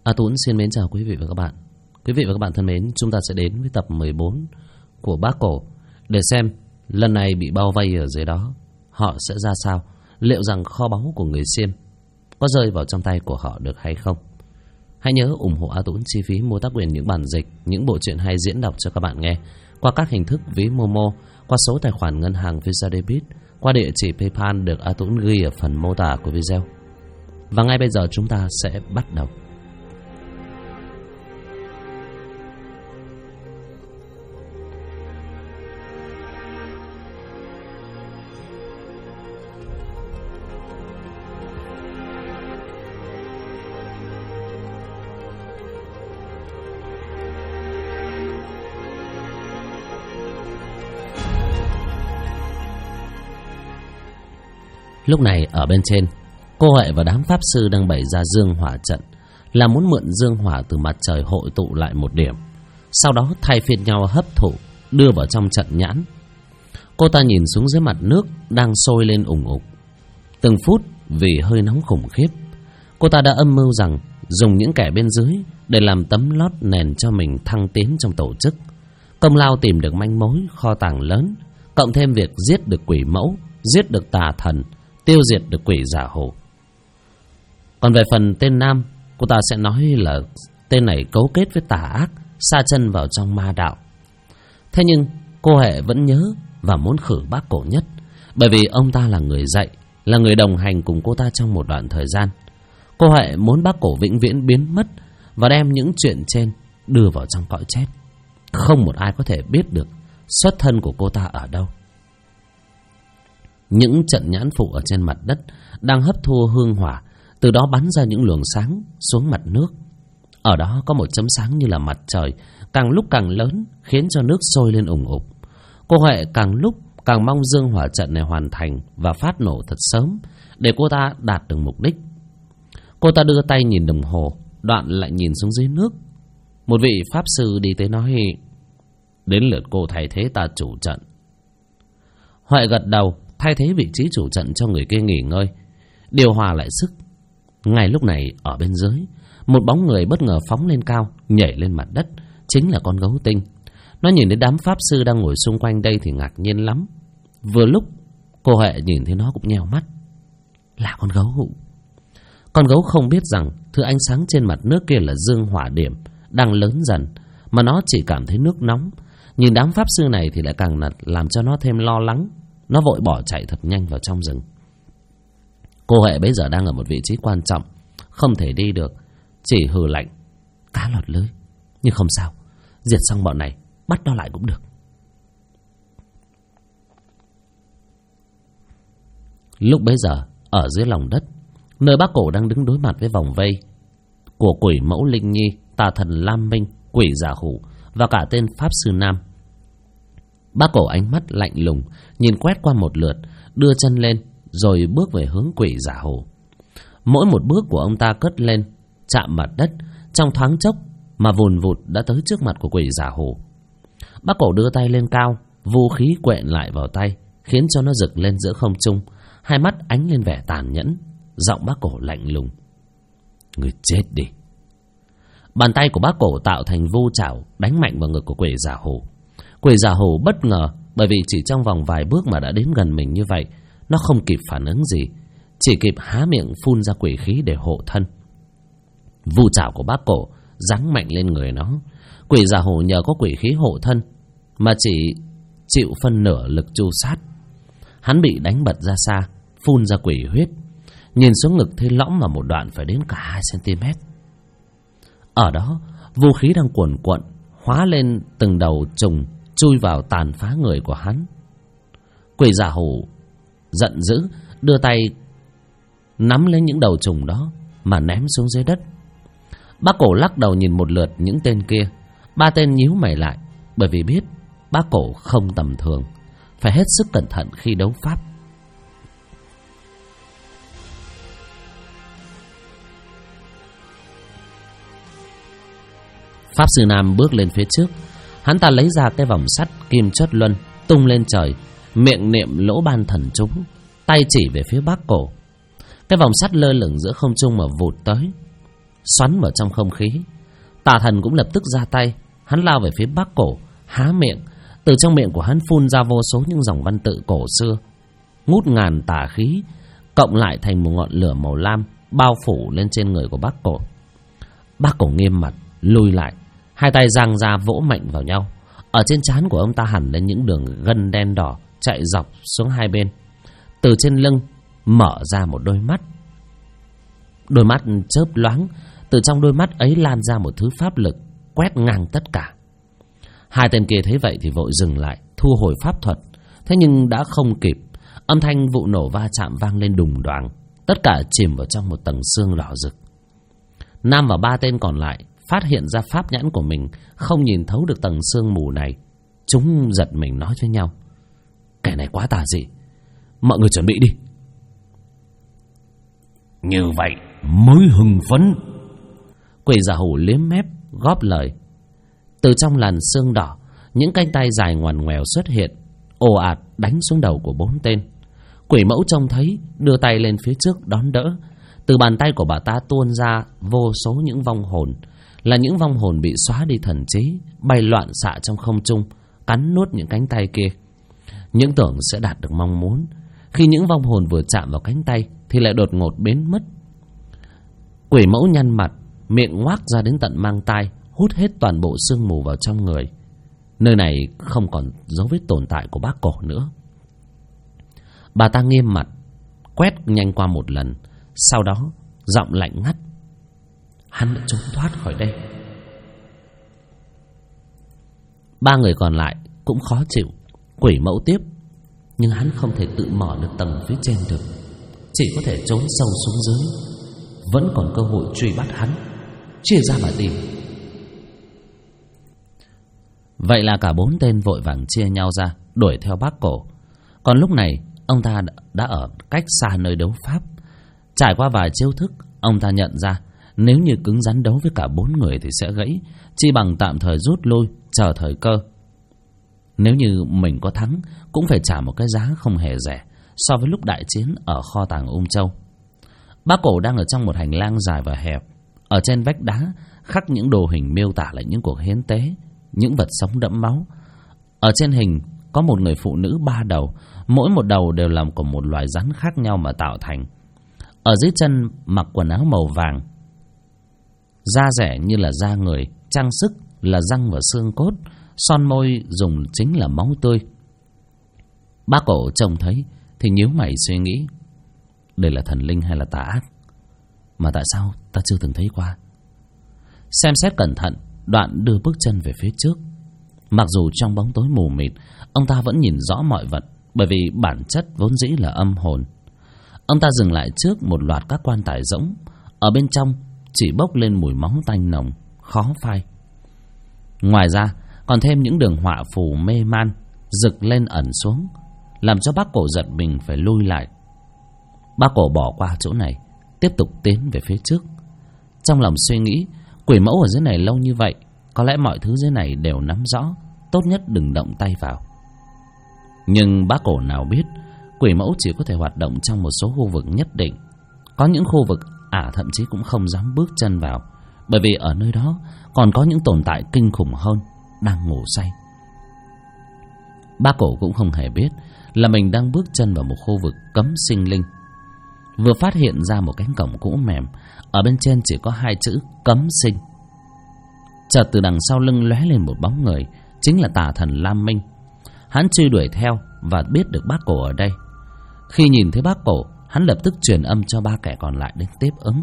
A Tuấn xin mến chào quý vị và các bạn. Quý vị và các bạn thân mến, chúng ta sẽ đến với tập 14 của Bác Cổ để xem lần này bị bao vây ở dưới đó họ sẽ ra sao, liệu rằng kho báu của người Xiêm có rơi vào trong tay của họ được hay không. Hãy nhớ ủng hộ A Tuấn chi phí mua tác quyền những bản dịch, những bộ truyện hay diễn đọc cho các bạn nghe qua các hình thức ví Momo, qua số tài khoản ngân hàng Visa Debit, qua địa chỉ PayPal được A Tuấn ghi ở phần mô tả của video. Và ngay bây giờ chúng ta sẽ bắt đầu. Lúc này ở bên trên, cô Huệ và đám pháp sư đang bày ra dương hỏa trận, là muốn mượn dương hỏa từ mặt trời hội tụ lại một điểm, sau đó thay phiên nhau hấp thụ đưa vào trong trận nhãn. Cô ta nhìn xuống dưới mặt nước đang sôi lên ủng ục từng phút vì hơi nóng khủng khiếp. Cô ta đã âm mưu rằng dùng những kẻ bên dưới để làm tấm lót nền cho mình thăng tiến trong tổ chức. Công lao tìm được manh mối kho tàng lớn, cộng thêm việc giết được quỷ mẫu, giết được tà thần, tiêu diệt được quỷ giả hồ. Còn về phần tên Nam, cô ta sẽ nói là tên này cấu kết với tà ác, sa chân vào trong ma đạo. Thế nhưng cô Huệ vẫn nhớ và muốn khử Bác Cổ nhất, bởi vì ông ta là người dạy, là người đồng hành cùng cô ta trong một đoạn thời gian. Cô Huệ muốn Bác Cổ vĩnh viễn biến mất và đem những chuyện trên đưa vào trong cõi chết. Không một ai có thể biết được xuất thân của cô ta ở đâu. Những trận nhãn phụ ở trên mặt đất đang hấp thu hương hỏa, từ đó bắn ra những luồng sáng xuống mặt nước. Ở đó có một chấm sáng như là mặt trời, càng lúc càng lớn, khiến cho nước sôi lên ủng ục. Cô Huệ càng lúc càng mong dương hỏa trận này hoàn thành và phát nổ thật sớm, để cô ta đạt được mục đích. Cô ta đưa tay nhìn đồng hồ, đoạn lại nhìn xuống dưới nước. Một vị pháp sư đi tới nói: "Đến lượt cô thay thế ta chủ trận." Huệ gật đầu, thay thế vị trí chủ trận cho người kia nghỉ ngơi, điều hòa lại sức. Ngay lúc này ở bên dưới, một bóng người bất ngờ phóng lên cao, nhảy lên mặt đất, chính là con gấu tinh. Nó nhìn đến đám pháp sư đang ngồi xung quanh đây thì ngạc nhiên lắm. Vừa lúc cô Huệ nhìn thấy nó cũng nheo mắt. Là con gấu. Con gấu không biết rằng thứ ánh sáng trên mặt nước kia là dương hỏa điểm đang lớn dần, mà nó chỉ cảm thấy nước nóng. Nhìn đám pháp sư này thì lại càng làm cho nó thêm lo lắng. Nó vội bỏ chạy thật nhanh vào trong rừng. Cô Huệ bây giờ đang ở một vị trí quan trọng, không thể đi được, chỉ hừ lạnh: "Cá lọt lưới, nhưng không sao, diệt xong bọn này, bắt nó lại cũng được." Lúc bấy giờ ở dưới lòng đất, nơi Bác Cổ đang đứng đối mặt với vòng vây của quỷ mẫu Linh Nhi, tà thần Lam Minh, quỷ giả hủ và cả tên pháp sư Nam. Bác Cổ ánh mắt lạnh lùng, nhìn quét qua một lượt, đưa chân lên rồi bước về hướng quỷ giả hồ. Mỗi một bước của ông ta cất lên, chạm mặt đất, trong thoáng chốc mà vùn vụt đã tới trước mặt của quỷ giả hồ. Bác Cổ đưa tay lên cao, vũ khí quện lại vào tay, khiến cho nó rực lên giữa không trung, hai mắt ánh lên vẻ tàn nhẫn. Giọng Bác Cổ lạnh lùng: "Người chết đi." Bàn tay của Bác Cổ tạo thành vu chảo, đánh mạnh vào ngực của quỷ giả hồ. Quỷ giả hồ bất ngờ, bởi vì chỉ trong vòng vài bước mà đã đến gần mình như vậy. Nó không kịp phản ứng gì, chỉ kịp há miệng phun ra quỷ khí để hộ thân. Vu chảo của Bác Cổ giáng mạnh lên người nó. Quỷ giả hồ nhờ có quỷ khí hộ thân mà chỉ chịu phân nửa lực tru sát. Hắn bị đánh bật ra xa, phun ra quỷ huyết. Nhìn xuống ngực thấy lõm vào một đoạn phải đến cả 2 cm. Ở đó vũ khí đang cuồn cuộn hóa lên từng đầu trùng chui vào tàn phá người của hắn. Quỷ giả hổ giận dữ, đưa tay nắm lấy những đầu trùng đó mà ném xuống dưới đất. Bác Cổ lắc đầu nhìn một lượt những tên kia. 3 tên nhíu mày lại, bởi vì biết Bác Cổ không tầm thường, phải hết sức cẩn thận khi đấu pháp. Pháp sư Nam bước lên phía trước. Hắn ta lấy ra cái vòng sắt kim chót luân, tung lên trời, miệng niệm lỗ ban thần chú, tay chỉ về phía Bác Cổ. Cái vòng sắt lơ lửng giữa không trung mà vụt tới. xoắn vào trong không khí. Tà thần cũng lập tức ra tay. Hắn lao về phía Bác Cổ, há miệng. Từ trong miệng của hắn phun ra vô số những dòng văn tự cổ xưa, ngút ngàn tà khí, cộng lại thành một ngọn lửa màu lam bao phủ lên trên người của Bác Cổ. Bác Cổ nghiêm mặt lùi lại, hai tay giang ra vỗ mạnh vào nhau. Ở trên trán của ông ta hẳn lên những đường gân đen đỏ chạy dọc xuống hai bên. Từ trên lưng mở ra một đôi mắt. Đôi mắt chớp loáng. Từ trong đôi mắt ấy lan ra một thứ pháp lực quét ngang tất cả. Hai tên kia thấy vậy thì vội dừng lại, thu hồi pháp thuật. Thế nhưng đã không kịp. Âm thanh vụ nổ va chạm vang lên đùng đoàng. Tất cả chìm vào trong một tầng sương đỏ rực. Nam và ba tên còn lại phát hiện ra pháp nhãn của mình không nhìn thấu được tầng sương mù này. Chúng giật mình nói với nhau: kẻ này quá tà dị, mọi người chuẩn bị đi. Như vậy mới hưng phấn. Quỷ giả hủ liếm mép góp lời. Từ trong làn sương đỏ, những cánh tay dài ngoằn ngoèo xuất hiện, ồ ạt đánh xuống đầu của bốn tên. Quỷ mẫu trông thấy, đưa tay lên phía trước đón đỡ. Từ bàn tay của bà ta tuôn ra vô số những vong hồn, là những vong hồn bị xóa đi thần trí, bay loạn xạ trong không trung, cắn nuốt những cánh tay kia. Những tưởng sẽ đạt được mong muốn, khi những vong hồn vừa chạm vào cánh tay thì lại đột ngột biến mất. Quỷ mẫu nhăn mặt, miệng ngoác ra đến tận mang tai, hút hết toàn bộ sương mù vào trong người. Nơi này không còn dấu vết tồn tại của Bác Cổ nữa. Bà ta nghiêm mặt, quét nhanh qua một lần, sau đó giọng lạnh ngắt: hắn đã trốn thoát khỏi đây. Ba người còn lại cũng khó chịu. Quỷ mẫu tiếp: nhưng hắn không thể tự mở được tầng phía trên được, chỉ có thể trốn sâu xuống dưới. Vẫn còn cơ hội truy bắt hắn, chia ra mà tìm. Vậy là cả bốn tên vội vàng chia nhau ra đuổi theo Bác Cổ. Còn lúc này ông ta đã ở cách xa nơi đấu pháp. Trải qua vài chiêu thức, ông ta nhận ra nếu như cứng rắn đấu với cả bốn người thì sẽ gãy, chi bằng tạm thời rút lui, chờ thời cơ. Nếu như mình có thắng cũng phải trả một cái giá không hề rẻ so với lúc đại chiến ở kho tàng Ung Châu. Bác Cổ đang ở trong một hành lang dài và hẹp. Ở trên vách đá khắc những đồ hình miêu tả lại những cuộc hiến tế, những vật sống đẫm máu. Ở trên hình có một người phụ nữ ba đầu, mỗi một đầu đều làm của một loài rắn khác nhau mà tạo thành. Ở dưới chân mặc quần áo màu vàng, da rẻ như là da người, trang sức là răng và xương cốt, son môi dùng chính là máu tươi. Bác Cổ trông thấy thì nhíu mày suy nghĩ, đây là thần linh hay là tà ác mà tại sao ta chưa từng thấy qua. Xem xét cẩn thận, Đoạn đưa bước chân về phía trước. Mặc dù trong bóng tối mù mịt, ông ta vẫn nhìn rõ mọi vật, bởi vì bản chất vốn dĩ là âm hồn. Ông ta dừng lại trước một loạt các quan tài rỗng. Ở bên trong chỉ bốc lên mùi máu tanh nồng, khó phai. Ngoài ra còn thêm những đường họa phù mê man rực lên ẩn xuống, làm cho Bác Cổ giật mình phải lui lại. Bác Cổ bỏ qua chỗ này, tiếp tục tiến về phía trước. Trong lòng suy nghĩ, quỷ mẫu ở dưới này lâu như vậy, có lẽ mọi thứ dưới này đều nắm rõ, tốt nhất đừng động tay vào. Nhưng Bác Cổ nào biết, quỷ mẫu chỉ có thể hoạt động trong một số khu vực nhất định. Có những khu vực thậm chí cũng không dám bước chân vào, bởi vì ở nơi đó còn có những tồn tại kinh khủng hơn đang ngủ say. Bác Cổ cũng không hề biết là mình đang bước chân vào một khu vực cấm sinh linh. Vừa phát hiện ra một cánh cổng cũ mềm, ở bên trên chỉ có hai chữ cấm sinh. Chợt từ đằng sau lưng lóe lên một bóng người, chính là tà thần Lam Minh. Hắn truy đuổi theo và biết được Bác Cổ ở đây. Khi nhìn thấy Bác Cổ, hắn lập tức truyền âm cho ba kẻ còn lại đến tiếp ứng.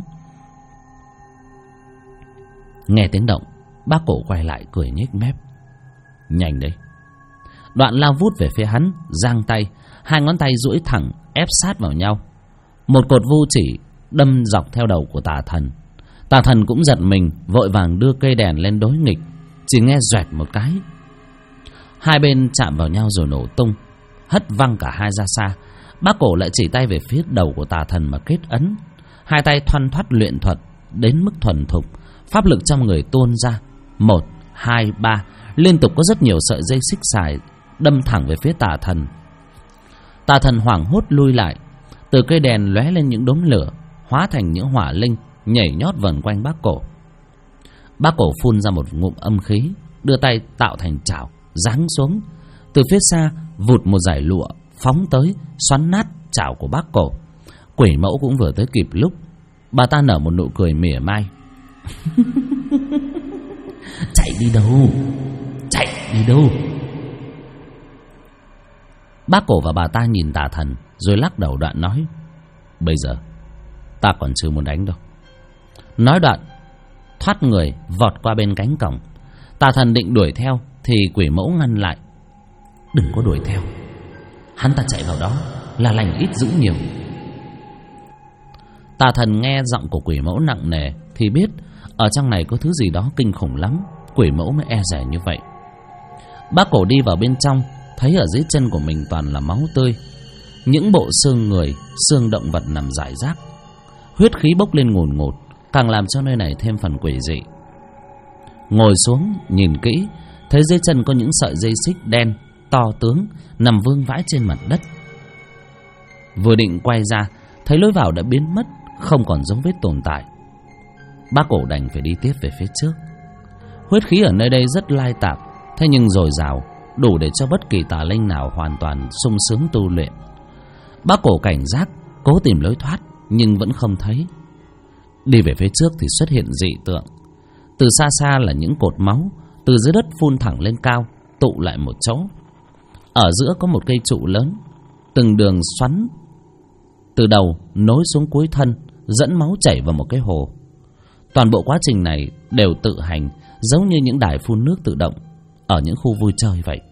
Nghe tiếng động, Bác Cổ quay lại cười nhếch mép. Nhanh đấy. Đoạn lao vút về phía hắn, giang tay, hai ngón tay duỗi thẳng ép sát vào nhau. Một cột vu chỉ đâm dọc theo đầu của tà thần. Tà thần cũng giật mình, vội vàng đưa cây đèn lên đối nghịch. Chỉ nghe doẹt một cái, hai bên chạm vào nhau rồi nổ tung, hất văng cả hai ra xa. Bác Cổ lại chỉ tay về phía đầu của tà thần mà kết ấn. Hai tay thoăn thoắt luyện thuật đến mức thuần thục, pháp lực trong người tuôn ra. 1, 2, 3, liên tục có rất nhiều sợi dây xích xài đâm thẳng về phía tà thần. Tà thần hoảng hốt lui lại. Từ cây đèn lóe lên những đốm lửa, hóa thành những hỏa linh nhảy nhót vần quanh bác cổ. Bác cổ phun ra một ngụm âm khí, đưa tay tạo thành chảo giáng xuống. Từ phía xa vụt một dải lụa phóng tới, xoắn nát chảo của bác cổ. Quỷ mẫu cũng vừa tới kịp lúc. Bà ta nở một nụ cười mỉa mai. Chạy đi đâu? Chạy đi đâu? Bác cổ và bà ta nhìn Tà Thần rồi lắc đầu đoạn nói: bây giờ ta còn chưa muốn đánh đâu. Nói đoạn thoát người vọt qua bên cánh cổng. Tà Thần định đuổi theo thì quỷ mẫu ngăn lại: đừng có đuổi theo, hắn ta chạy vào đó là lành ít dữ nhiều. Tà Thần nghe giọng của quỷ mẫu nặng nề thì biết ở trong này có thứ gì đó kinh khủng lắm, quỷ mẫu mới e dè như vậy. Bác cổ đi vào bên trong, thấy ở dưới chân của mình toàn là máu tươi, những bộ xương người, xương động vật nằm rải rác, huyết khí bốc lên ngùn ngụt, càng làm cho nơi này thêm phần quỷ dị. Ngồi xuống nhìn kỹ, thấy dưới chân có những sợi dây xích đen to tướng nằm vương vãi trên mặt đất. Vừa định quay ra, thấy lối vào đã biến mất, không còn dấu vết tồn tại. Bác cổ đành phải đi tiếp về phía trước. Huyết khí ở nơi đây rất lai tạp, thế nhưng dồi dào, đủ để cho bất kỳ tà linh nào hoàn toàn sung sướng tu luyện. Bác cổ cảnh giác, cố tìm lối thoát nhưng vẫn không thấy. Đi về phía trước thì xuất hiện dị tượng. Từ xa xa là những cột máu từ dưới đất phun thẳng lên cao, tụ lại một chỗ. Ở giữa có một cây trụ lớn, từng đường xoắn từ đầu nối xuống cuối thân, dẫn máu chảy vào một cái hồ. Toàn bộ quá trình này đều tự hành, giống như những đài phun nước tự động ở những khu vui chơi vậy.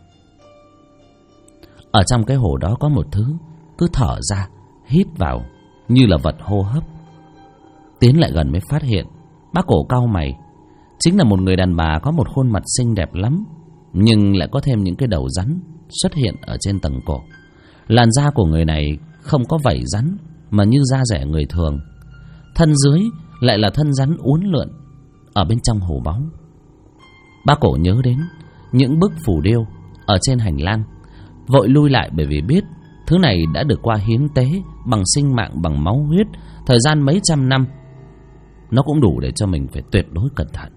Ở trong cái hồ đó có một thứ cứ thở ra, hít vào như là vật hô hấp. Tiến lại gần mới phát hiện, bác cổ cau mày. Chính là một người đàn bà có một khuôn mặt xinh đẹp lắm, nhưng lại có thêm những cái đầu rắn xuất hiện ở trên tầng cổ. Làn da của người này không có vảy rắn mà như da dẻ người thường. Thân dưới lại là thân rắn uốn lượn ở bên trong hồ báu. Bác cổ nhớ đến những bức phù điêu ở trên hành lang, vội lui lại bởi vì biết thứ này đã được qua hiến tế bằng sinh mạng, bằng máu huyết, thời gian mấy trăm năm. Nó cũng đủ để cho mình phải tuyệt đối cẩn thận.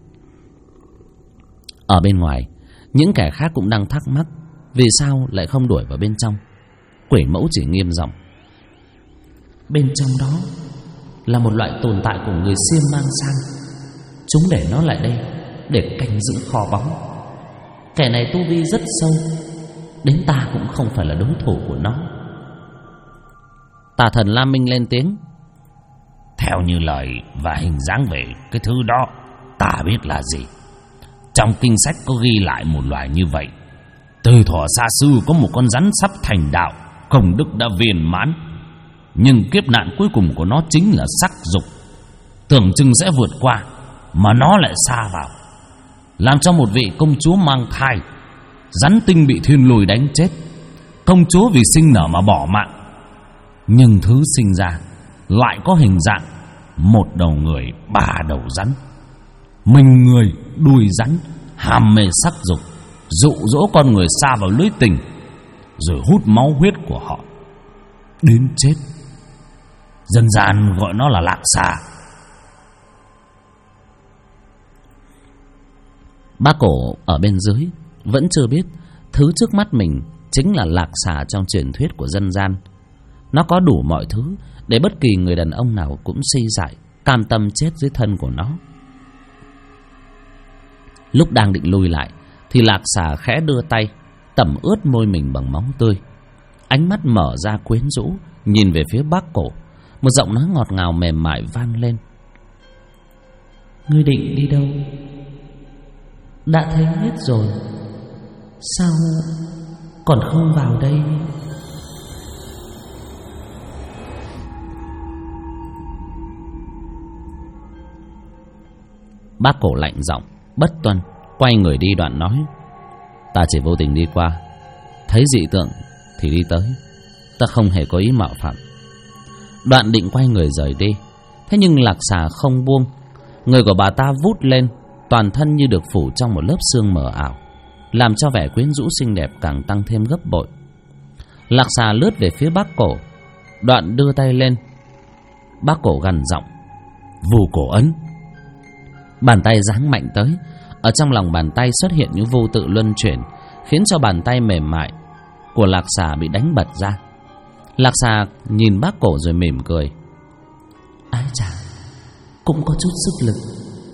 Ở bên ngoài, những kẻ khác cũng đang thắc mắc vì sao lại không đuổi vào bên trong. Quỷ mẫu chỉ nghiêm giọng: bên trong đó là một loại tồn tại của người Xiêm mang sang. Chúng để nó lại đây để canh giữ kho báu. Kẻ này tu vi rất sâu, đến ta cũng không phải là đối thủ của nó. Tà Thần Lam Minh lên tiếng: theo như lời và hình dáng về cái thứ đó, ta biết là gì. Trong kinh sách có ghi lại một loài như vậy. Từ thuở xa xưa có một con rắn sắp thành đạo, công đức đã viên mãn, nhưng kiếp nạn cuối cùng của nó chính là sắc dục. Tưởng chừng sẽ vượt qua mà nó lại sa vào, làm cho một vị công chúa mang thai. Rắn tinh bị thiên lôi đánh chết, công chúa vì sinh nở mà bỏ mạng. Nhưng thứ sinh ra lại có hình dạng một đầu người, ba đầu rắn. Mình người, đuôi rắn, ham mê sắc dục, dụ dỗ con người sa vào lưới tình, rồi hút máu huyết của họ đến chết. Dân gian gọi nó là lạc xà. Bác cổ ở bên dưới vẫn chưa biết thứ trước mắt mình chính là lạc xà trong truyền thuyết của dân gian. Nó có đủ mọi thứ để bất kỳ người đàn ông nào cũng si dại, cam tâm chết dưới thân của nó. Lúc đang định lùi lại thì lạc xà khẽ đưa tay tẩm ướt môi mình bằng máu tươi. Ánh mắt mở ra quyến rũ nhìn về phía bác cổ. Một giọng nói ngọt ngào mềm mại vang lên: ngươi định đi đâu? Đã thấy hết rồi, sao còn không vào đây? Bác cổ lạnh giọng bất tuân, quay người đi, đoạn nói: ta chỉ vô tình đi qua, thấy dị tượng thì đi tới, ta không hề có ý mạo phạm. Đoạn định quay người rời đi, thế nhưng lạc xà không buông. Người của bà ta vút lên, toàn thân như được phủ trong một lớp sương mờ ảo, làm cho vẻ quyến rũ xinh đẹp càng tăng thêm gấp bội. Lạc xà lướt về phía bác cổ, đoạn đưa tay lên. Bác cổ gằn giọng: Vù cổ ấn. Bàn tay giáng mạnh tới. Ở trong lòng bàn tay xuất hiện những vô tự luân chuyển, khiến cho bàn tay mềm mại của Lạc Xà bị đánh bật ra. Lạc Xà nhìn bác cổ rồi mỉm cười. Ái chà, cũng có chút sức lực.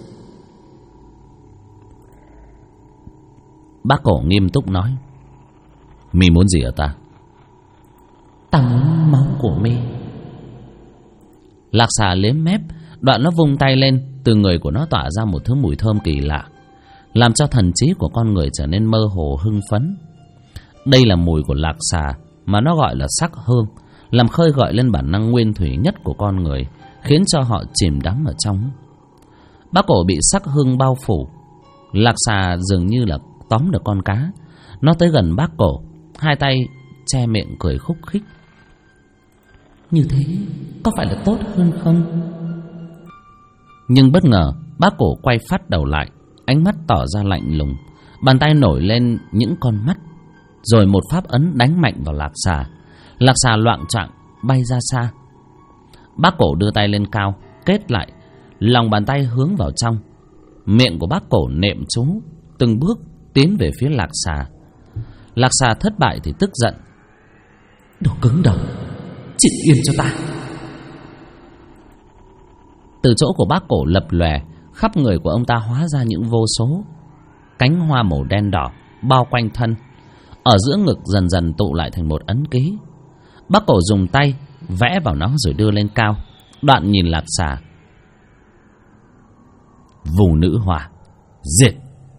Bác cổ nghiêm túc nói. Mi muốn gì ở ta? Ta muốn máu của mi. Lạc Xà liếm mép, đoạn nó vung tay lên. Từ người của nó tỏa ra một thứ mùi thơm kỳ lạ, làm cho thần trí của con người trở nên mơ hồ hưng phấn. Đây là mùi của Lạc Xà mà nó gọi là sắc hương, làm khơi gợi lên bản năng nguyên thủy nhất của con người, khiến cho họ chìm đắm ở trong. Bác cổ bị sắc hương bao phủ. Lạc Xà dường như là tóm được con cá. Nó tới gần bác cổ, hai tay che miệng cười khúc khích. Như thế có phải là tốt hơn không? Nhưng bất ngờ bác cổ quay phát đầu lại, ánh mắt tỏ ra lạnh lùng. Bàn tay nổi lên những con mắt, rồi một pháp ấn đánh mạnh vào Lạc Xà. Lạc Xà loạng choạng bay ra xa. Bác cổ đưa tay lên cao, kết lại, lòng bàn tay hướng vào trong. Miệng của bác cổ nệm chú, từng bước tiến về phía Lạc Xà. Lạc Xà thất bại thì tức giận. Đồ cứng đầu, chịu yên cho ta. Từ chỗ của bác cổ lập lòe, khắp người của ông ta hóa ra những vô số cánh hoa màu đen đỏ bao quanh thân. Ở giữa ngực dần dần tụ lại thành một ấn ký. Bác cổ dùng tay vẽ vào nó rồi đưa lên cao, đoạn nhìn Lạc Xà. Vù nữ hoa, diệt.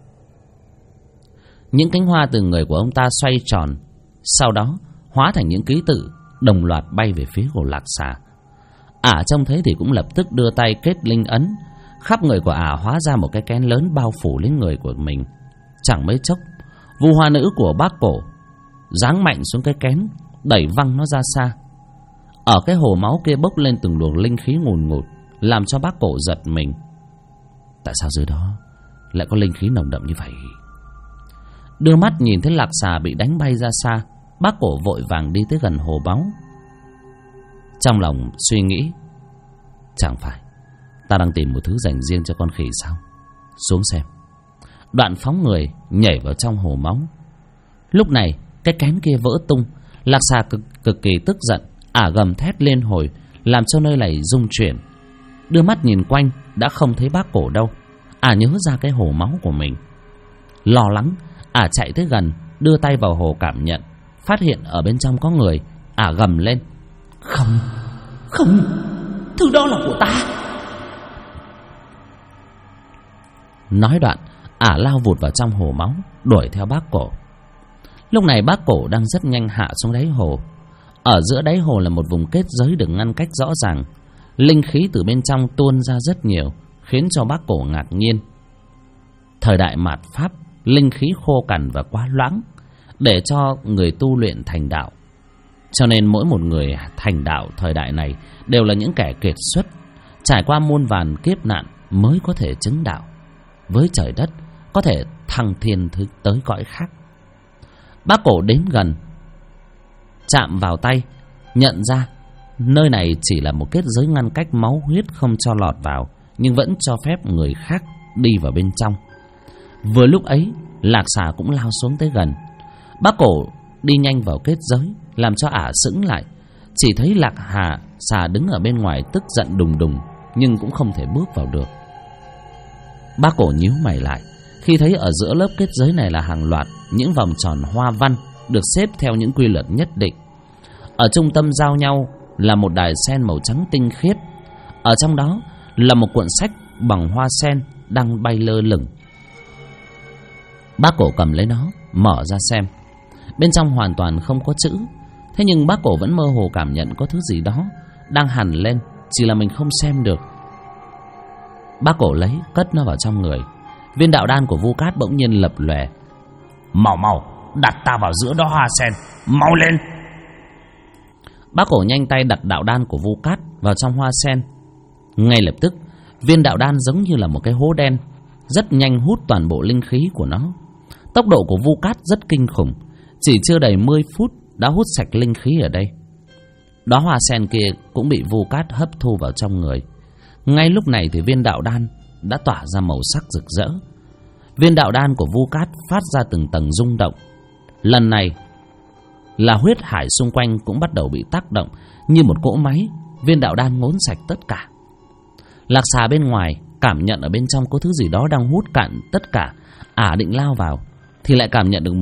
Những cánh hoa từ người của ông ta xoay tròn, sau đó hóa thành những ký tự đồng loạt bay về phía của Lạc Xà. Ả trông thấy thì cũng lập tức đưa tay kết linh ấn. Khắp người của Ả hóa ra một cái kén lớn bao phủ lên người của mình. Chẳng mấy chốc, vù hoa nữ của bác cổ giáng mạnh xuống cái kén, đẩy văng nó ra xa. Ở cái hồ máu kia bốc lên từng luồng linh khí ngùn ngụt, làm cho bác cổ giật mình. Tại sao dưới đó lại có linh khí nồng đậm như vậy? Đưa mắt nhìn thấy Lạc Xà bị đánh bay ra xa, bác cổ vội vàng đi tới gần hồ máu. Trong lòng suy nghĩ, chẳng phải ta đang tìm một thứ dành riêng cho con khỉ sao? Xuống xem. Đoạn phóng người nhảy vào trong hồ máu. Lúc này cái kén kia vỡ tung. Lạc Xà cực kỳ tức giận, Ả gầm thét liên hồi, làm cho nơi này rung chuyển. Đưa mắt nhìn quanh, đã không thấy bác cổ đâu. Ả nhớ ra cái hồ máu của mình. Lo lắng, Ả chạy tới gần, đưa tay vào hồ cảm nhận, phát hiện ở bên trong có người. Ả gầm lên. Không, không, thứ đó là của ta. Nói đoạn, Ả lao vụt vào trong hồ máu, đuổi theo bác cổ. Lúc này bác cổ đang rất nhanh hạ xuống đáy hồ. Ở giữa đáy hồ là một vùng kết giới được ngăn cách rõ ràng. Linh khí từ bên trong tuôn ra rất nhiều, khiến cho bác cổ ngạc nhiên. Thời đại mạt Pháp, linh khí khô cằn và quá loãng để cho người tu luyện thành đạo. Cho nên mỗi một người thành đạo thời đại này đều là những kẻ kiệt xuất, trải qua muôn vàn kiếp nạn mới có thể chứng đạo. Với trời đất có thể thăng thiên tới cõi khác. Bác cổ đến gần, chạm vào tay, nhận ra nơi này chỉ là một kết giới ngăn cách máu huyết không cho lọt vào, nhưng vẫn cho phép người khác đi vào bên trong. Vừa lúc ấy, Lạc Xà cũng lao xuống tới gần. Bác cổ đi nhanh vào kết giới, làm cho Ả sững lại. Chỉ thấy Lạc Xà đứng ở bên ngoài tức giận đùng đùng, nhưng cũng không thể bước vào được. Bác cổ nhíu mày lại khi thấy ở giữa lớp kết giới này là hàng loạt những vòng tròn hoa văn được xếp theo những quy luật nhất định. Ở trung tâm giao nhau là một đài sen màu trắng tinh khiết. Ở trong đó là một cuộn sách bằng hoa sen đang bay lơ lửng. Bác cổ cầm lấy nó, mở ra xem. Bên trong hoàn toàn không có chữ. Thế nhưng bác cổ vẫn mơ hồ cảm nhận có thứ gì đó đang hằn lên, chỉ là mình không xem được. Bác cổ lấy, cất nó vào trong người. Viên đạo đan của Vu Cát bỗng nhiên lập lòe. Mau mau, đặt ta vào giữa đó hoa sen, mau lên. Bác cổ nhanh tay đặt đạo đan của Vu Cát vào trong hoa sen. Ngay lập tức, viên đạo đan giống như là một cái hố đen, rất nhanh hút toàn bộ linh khí của nó. Tốc độ của Vu Cát rất kinh khủng, chỉ chưa đầy 10 phút đã hút sạch linh khí ở đây. Đóa hoa sen kia cũng bị Vu Cát hấp thu vào trong người. Ngay lúc này thì viên đạo đan đã tỏa ra màu sắc rực rỡ. Viên đạo đan của Vu Cát phát ra từng tầng rung động. Lần này là huyết hải xung quanh cũng bắt đầu bị tác động như một cỗ máy. Viên đạo đan ngốn sạch tất cả. Lạc Xà bên ngoài cảm nhận ở bên trong có thứ gì đó đang hút cạn tất cả. Ả định lao vào thì lại cảm nhận được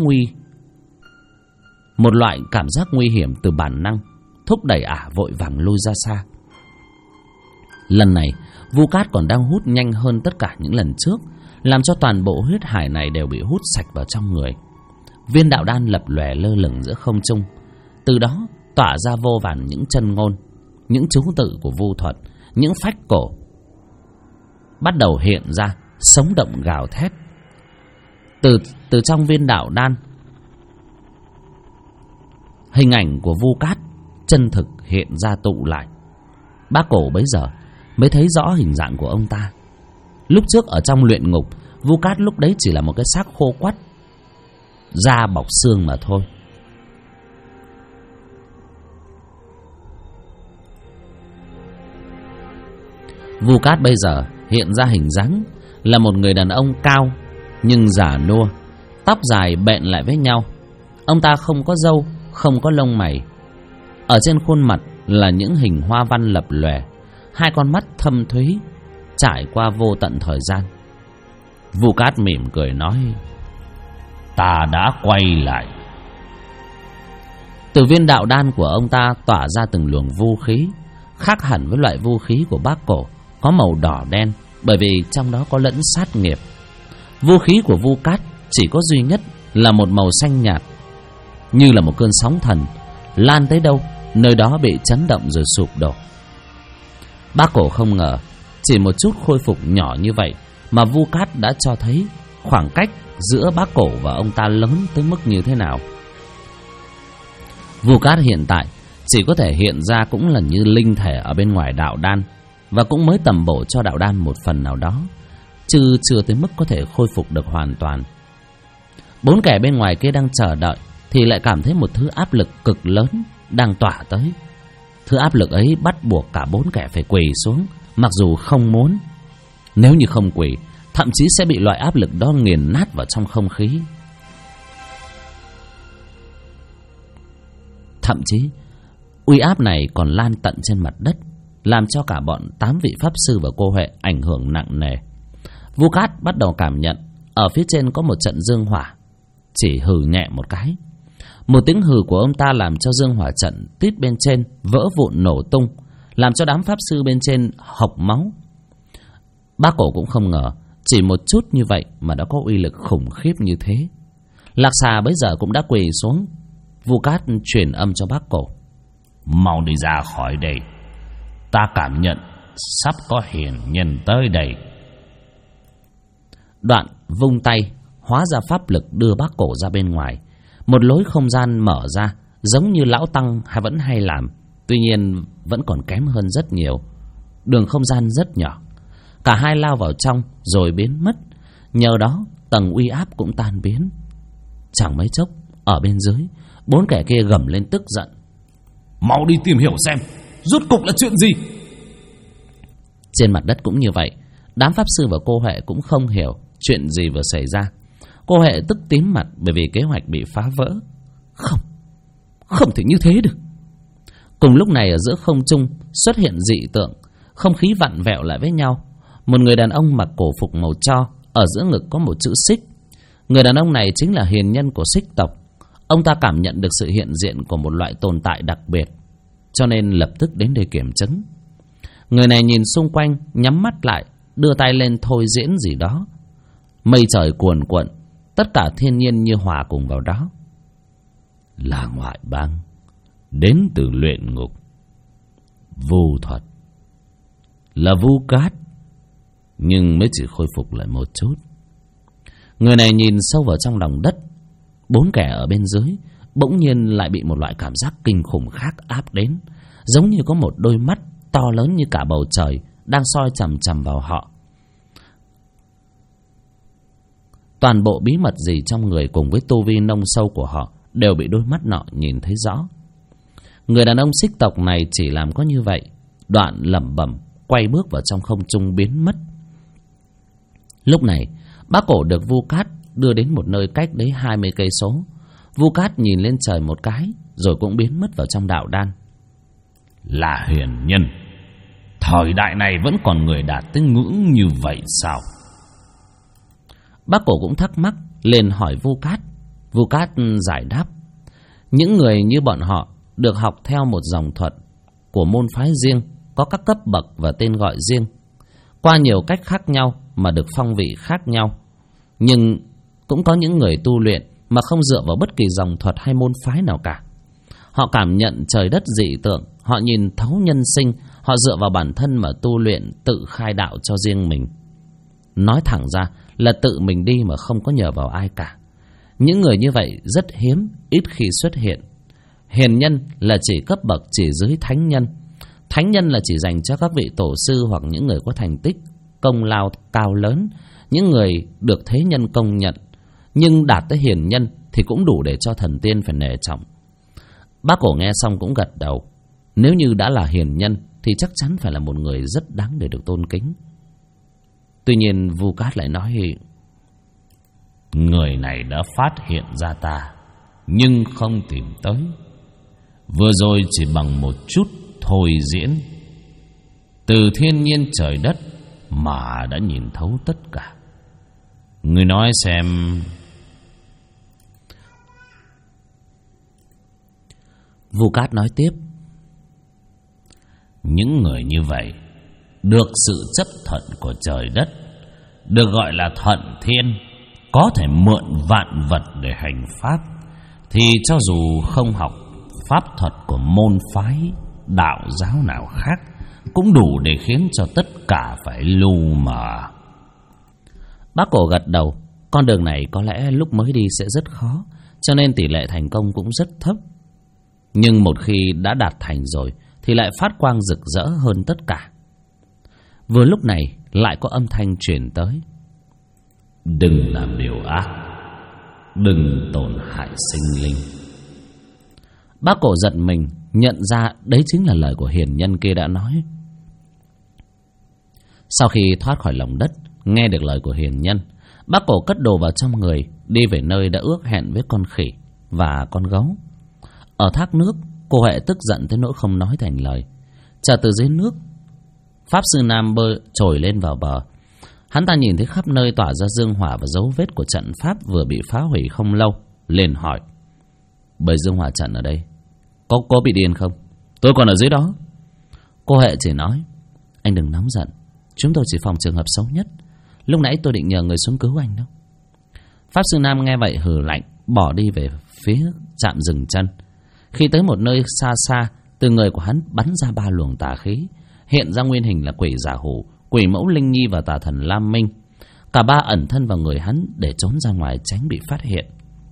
một loại cảm giác nguy hiểm từ bản năng, thúc đẩy Ả vội vàng lui ra xa. Lần này Vu Cát còn đang hút nhanh hơn tất cả những lần trước, làm cho toàn bộ huyết hải này đều bị hút sạch vào trong người. Viên đạo đan lập lòe lơ lửng giữa không trung, từ đó tỏa ra vô vàn những chân ngôn, những chú tự của vu thuật, những phách cổ bắt đầu hiện ra, sống động gào thét. Từ trong viên đạo đan, hình ảnh của Vu Cát chân thực hiện ra tụ lại. Bác Cổ bấy giờ mới thấy rõ hình dạng của ông ta. Lúc trước ở trong luyện ngục, Vu Cát lúc đấy chỉ là một cái xác khô quắt, da bọc xương mà thôi. Vu Cát bây giờ hiện ra hình dáng là một người đàn ông cao nhưng già nua, tóc dài bện lại với nhau. Ông ta không có râu, không có lông mày. Ở trên khuôn mặt là những hình hoa văn lập lòe, hai con mắt thâm thúy trải qua vô tận thời gian. Vu Cát mỉm cười nói: Ta đã quay lại. Từ viên đạo đan của ông ta tỏa ra từng luồng vu khí, khác hẳn với loại vu khí của Bác Cổ, có màu đỏ đen, bởi vì trong đó có lẫn sát nghiệp. Vu khí của Vu Cát chỉ có duy nhất là một màu xanh nhạt, như là một cơn sóng thần, lan tới đâu nơi đó bị chấn động rồi sụp đổ. Bác Cổ không ngờ chỉ một chút khôi phục nhỏ như vậy mà Vu Cát đã cho thấy khoảng cách giữa Bác Cổ và ông ta lớn tới mức như thế nào. Vu Cát hiện tại chỉ có thể hiện ra cũng là như linh thể ở bên ngoài đạo đan, và cũng mới tầm bổ cho đạo đan một phần nào đó, chứ chưa tới mức có thể khôi phục được hoàn toàn. Bốn kẻ bên ngoài kia đang chờ đợi thì lại cảm thấy một thứ áp lực cực lớn đang tỏa tới. Thứ áp lực ấy bắt buộc cả bốn kẻ phải quỳ xuống, mặc dù không muốn. Nếu như không quỳ, thậm chí sẽ bị loại áp lực đó nghiền nát vào trong không khí. Thậm chí uy áp này còn lan tận trên mặt đất, làm cho cả bọn 8 vị pháp sư và cô Huệ ảnh hưởng nặng nề. Vu Cát bắt đầu cảm nhận ở phía trên có một trận dương hỏa, chỉ hừ nhẹ một cái. Một tiếng hừ của ông ta làm cho dương hỏa trận tít bên trên vỡ vụn nổ tung, làm cho đám pháp sư bên trên hộc máu. Bác Cổ cũng không ngờ chỉ một chút như vậy mà đã có uy lực khủng khiếp như thế. Lạc Xà bấy giờ cũng đã quỳ xuống. Vu Cát truyền âm cho Bác Cổ: Mau đi ra khỏi đây, ta cảm nhận sắp có hiền nhân tới đây. Đoạn vung tay hóa ra pháp lực đưa Bác Cổ ra bên ngoài. Một lối không gian mở ra, giống như lão tăng vẫn hay làm, tuy nhiên vẫn còn kém hơn rất nhiều. Đường không gian rất nhỏ, cả hai lao vào trong rồi biến mất. Nhờ đó tầng uy áp cũng tan biến. Chẳng mấy chốc ở bên dưới, bốn kẻ kia gầm lên tức giận: Mau đi tìm hiểu xem rốt cục là chuyện gì. Trên mặt đất cũng như vậy. Đám pháp sư và cô Huệ cũng không hiểu chuyện gì vừa xảy ra. Cô Huệ tức tím mặt bởi vì kế hoạch bị phá vỡ. Không thể như thế được. Cùng lúc này ở giữa không trung xuất hiện dị tượng, không khí vặn vẹo lại với nhau. Một người đàn ông mặc cổ phục màu tro, ở giữa ngực có một chữ xích. Người đàn ông này chính là hiền nhân của Xích tộc. Ông ta cảm nhận được sự hiện diện của một loại tồn tại đặc biệt, cho nên lập tức đến đây kiểm chứng. Người này nhìn xung quanh, nhắm mắt lại, đưa tay lên thôi diễn gì đó. Mây trời cuồn cuộn, tất cả thiên nhiên như hòa cùng vào đó. Là ngoại bang, đến từ luyện ngục, vu thuật, là Vu Cát, nhưng mới chỉ khôi phục lại một chút. Người này nhìn sâu vào trong lòng đất. Bốn kẻ ở bên dưới bỗng nhiên lại bị một loại cảm giác kinh khủng khác áp đến, giống như có một đôi mắt to lớn như cả bầu trời đang soi chằm chằm vào họ. Toàn bộ bí mật gì trong người cùng với tu vi nông sâu của họ đều bị đôi mắt nọ nhìn thấy rõ. Người đàn ông Xích tộc này chỉ làm có như vậy, đoạn lẩm bẩm quay bước vào trong không trung biến mất. Lúc này bác cổ được Vu Cát đưa đến một nơi cách đấy 20 cây số. Vu Cát nhìn lên trời một cái rồi cũng biến mất vào trong đạo đan. Là hiền nhân, thời đại này vẫn còn người đạt tới ngưỡng như vậy sao? Bác cổ cũng thắc mắc, liền hỏi Vu Cát. Vu Cát giải đáp: những người như bọn họ được học theo một dòng thuật của môn phái riêng, có các cấp bậc và tên gọi riêng, qua nhiều cách khác nhau mà được phong vị khác nhau. Nhưng cũng có những người tu luyện mà không dựa vào bất kỳ dòng thuật hay môn phái nào cả. Họ cảm nhận trời đất dị tượng, họ nhìn thấu nhân sinh, họ dựa vào bản thân mà tu luyện, tự khai đạo cho riêng mình. Nói thẳng ra là tự mình đi mà không có nhờ vào ai cả. Những người như vậy rất hiếm, ít khi xuất hiện. Hiền nhân là chỉ cấp bậc chỉ dưới thánh nhân. Thánh nhân là chỉ dành cho các vị tổ sư hoặc những người có thành tích, công lao cao lớn, những người được thế nhân công nhận. Nhưng đạt tới hiền nhân thì cũng đủ để cho thần tiên phải nể trọng. Bác cổ nghe xong cũng gật đầu. Nếu như đã là hiền nhân thì chắc chắn phải là một người rất đáng để được tôn kính. Tuy nhiên Vu Cát lại nói: người này đã phát hiện ra ta, nhưng không tìm tới. Vừa rồi chỉ bằng một chút thôi diễn, từ thiên nhiên trời đất mà đã nhìn thấu tất cả. Người nói xem. Vu Cát nói tiếp: những người như vậy được sự chấp thuận của trời đất, được gọi là thuận thiên, có thể mượn vạn vật để hành pháp, thì cho dù không học pháp thuật của môn phái đạo giáo nào khác, cũng đủ để khiến cho tất cả phải lu mờ. Bác cổ gật đầu. Con đường này có lẽ lúc mới đi sẽ rất khó, cho nên tỷ lệ thành công cũng rất thấp. Nhưng một khi đã đạt thành rồi thì lại phát quang rực rỡ hơn tất cả. Vừa lúc này lại có âm thanh truyền tới: đừng làm điều ác, đừng tổn hại sinh linh. Bác cổ giận mình, nhận ra đấy chính là lời của hiền nhân kia đã nói. Sau khi thoát khỏi lòng đất, nghe được lời của hiền nhân, bác cổ cất đồ vào trong người, đi về nơi đã ước hẹn với con khỉ và con gấu. Ở thác nước, cô Huệ tức giận tới nỗi không nói thành lời. Chợt từ dưới nước, Pháp Sư Nam bơi trồi lên vào bờ. Hắn ta nhìn thấy khắp nơi tỏa ra dương hỏa và dấu vết của trận pháp vừa bị phá hủy không lâu, liền hỏi: bởi dương hỏa trận ở đây có bị điên không? Tôi còn ở dưới đó. Cô Huệ chỉ nói: anh đừng nóng giận, chúng tôi chỉ phòng trường hợp xấu nhất. Lúc nãy tôi định nhờ người xuống cứu anh đâu. Pháp Sư Nam nghe vậy hừ lạnh, bỏ đi về phía trạm dừng chân. Khi tới một nơi xa xa, từ người của hắn bắn ra 3 luồng tà khí, hiện ra nguyên hình là quỷ giả hủ, quỷ mẫu Linh Nhi và tà thần Lam Minh. Cả 3 ẩn thân vào người hắn để trốn ra ngoài tránh bị phát hiện.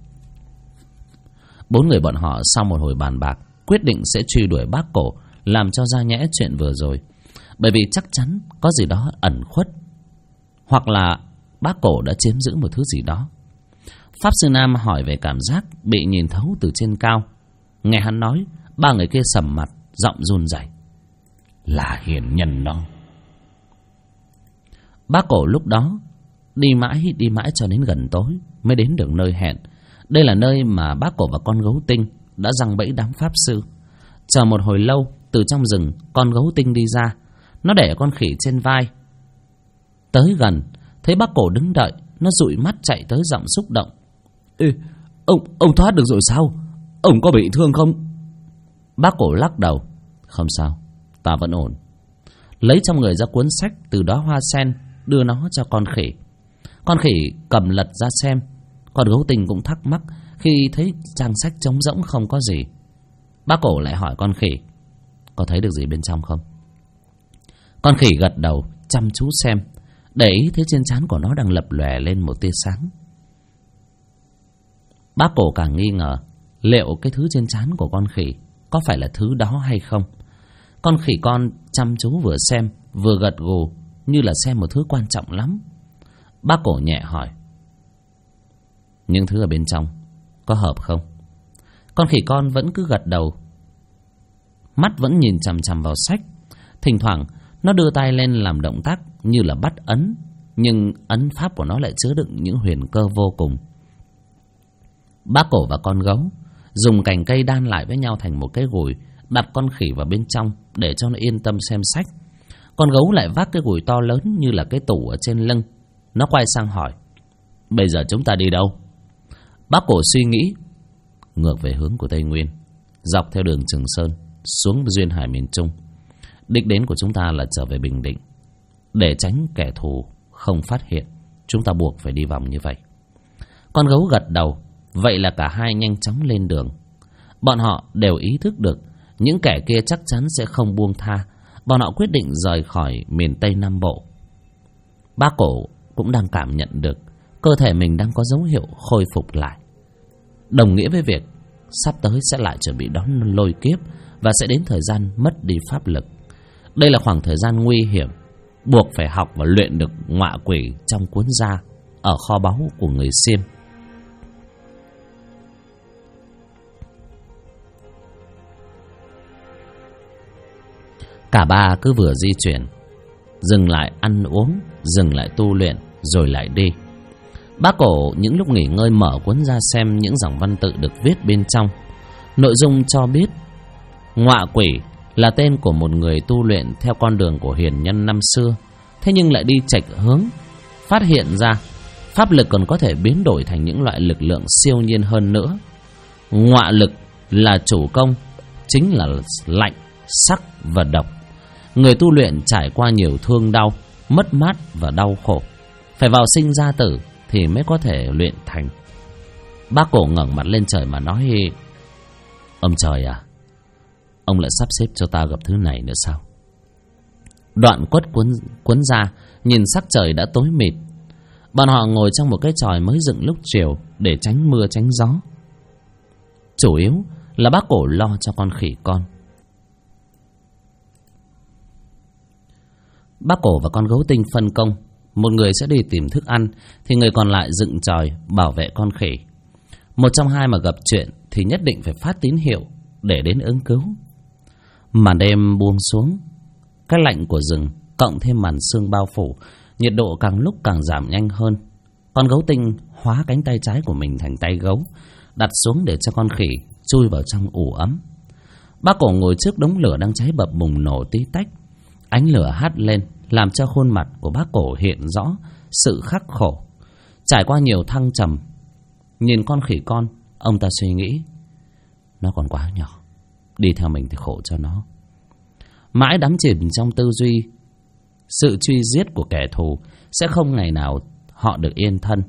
4 người bọn họ sau một hồi bàn bạc quyết định sẽ truy đuổi bác cổ, làm cho ra nhẽ chuyện vừa rồi. Bởi vì chắc chắn có gì đó ẩn khuất, hoặc là bác cổ đã chiếm giữ một thứ gì đó. Pháp Sư Nam hỏi về cảm giác bị nhìn thấu từ trên cao. Nghe hắn nói, 3 người kia sầm mặt, giọng run rẩy: là hiền nhân đó. Bác cổ lúc đó đi mãi cho đến gần tối mới đến được nơi hẹn. Đây là nơi mà bác cổ và con gấu tinh đã giăng bẫy đám pháp sư. Chờ một hồi lâu, từ trong rừng con gấu tinh đi ra. Nó để con khỉ trên vai. Tới gần, thấy bác cổ đứng đợi, nó dụi mắt chạy tới giọng xúc động: Ê, ông thoát được rồi sao? Ông có bị thương không? Bác cổ lắc đầu: không sao, ta vẫn ổn. Lấy trong người ra cuốn sách từ đó hoa sen, đưa nó cho con khỉ. Con khỉ cầm lật ra xem. Con gấu tinh cũng thắc mắc khi thấy trang sách trống rỗng không có gì. Bác cổ lại hỏi con khỉ: có thấy được gì bên trong không? Con khỉ gật đầu, chăm chú xem, để ý thấy trên trán của nó đang lập lòe lên một tia sáng. Bác cổ càng nghi ngờ liệu cái thứ trên trán của con khỉ có phải là thứ đó hay không. Con khỉ con chăm chú vừa xem vừa gật gù, như là xem một thứ quan trọng lắm. Bác cổ nhẹ hỏi: những thứ ở bên trong có hợp không? Con khỉ con vẫn cứ gật đầu, mắt vẫn nhìn chằm chằm vào sách. Thỉnh thoảng Nó đưa tay lên làm động tác như là bắt ấn, nhưng ấn pháp của nó lại chứa đựng những huyền cơ vô cùng. Bác Cổ và con gấu dùng cành cây đan lại với nhau thành một cái gùi, đặt con khỉ vào bên trong để cho nó yên tâm xem sách. Con gấu lại vác cái gùi to lớn như là cái tủ ở trên lưng. Nó quay sang hỏi: bây giờ chúng ta đi đâu? Bác Cổ suy nghĩ: ngược về hướng của Tây Nguyên, dọc theo đường Trường Sơn xuống duyên hải miền Trung. Đích đến của chúng ta là trở về Bình Định. Để tránh kẻ thù không phát hiện, chúng ta buộc phải đi vòng như vậy. Con gấu gật đầu. Vậy là cả hai nhanh chóng lên đường. Bọn họ đều ý thức được những kẻ kia chắc chắn sẽ không buông tha. Bọn họ quyết định rời khỏi miền Tây Nam Bộ. Bác Cổ cũng đang cảm nhận được cơ thể mình đang có dấu hiệu khôi phục lại, đồng nghĩa với việc sắp tới sẽ lại chuẩn bị đón lôi kiếp và sẽ đến thời gian mất đi pháp lực. Đây là khoảng thời gian nguy hiểm, buộc phải học và luyện được ngọa quỷ trong cuốn gia ở kho báu của người Xiêm. Cả ba cứ vừa di chuyển, dừng lại ăn uống, dừng lại tu luyện, rồi lại đi. Bác Cổ những lúc nghỉ ngơi mở cuốn ra xem những dòng văn tự được viết bên trong. Nội dung cho biết ngọa quỷ là tên của một người tu luyện theo con đường của hiền nhân năm xưa, thế nhưng lại đi chệch hướng, phát hiện ra pháp lực còn có thể biến đổi thành những loại lực lượng siêu nhiên hơn nữa. Ngọa lực là chủ công, chính là lạnh, sắc và độc. Người tu luyện trải qua nhiều thương đau, mất mát và đau khổ, phải vào sinh ra tử thì mới có thể luyện thành. Bác Cổ ngẩng mặt lên trời mà nói: ông trời à, ông lại sắp xếp cho ta gặp thứ này nữa sao? Đoạn quất cuốn ra, nhìn sắc trời đã tối mịt. Bọn họ ngồi trong một cái chòi mới dựng lúc chiều để tránh mưa tránh gió. Chủ yếu là bác Cổ lo cho con khỉ con. Bác Cổ và con gấu tinh phân công, một người sẽ đi tìm thức ăn thì người còn lại dựng chòi bảo vệ con khỉ. Một trong hai mà gặp chuyện thì nhất định phải phát tín hiệu để đến ứng cứu. Màn đêm buông xuống, cái lạnh của rừng cộng thêm màn sương bao phủ, nhiệt độ càng lúc càng giảm nhanh hơn. Con gấu tinh hóa cánh tay trái của mình thành tay gấu, đặt xuống để cho con khỉ chui vào trong ủ ấm. Bác Cổ ngồi trước đống lửa đang cháy bập bùng nổ tí tách. Ánh lửa hắt lên làm cho khuôn mặt của bác Cổ hiện rõ sự khắc khổ, trải qua nhiều thăng trầm. Nhìn con khỉ con, ông ta suy nghĩ: nó còn quá nhỏ, đi theo mình thì khổ cho nó. Mãi đắm chìm trong tư duy sự truy giết của kẻ thù, sẽ không ngày nào họ được yên thân.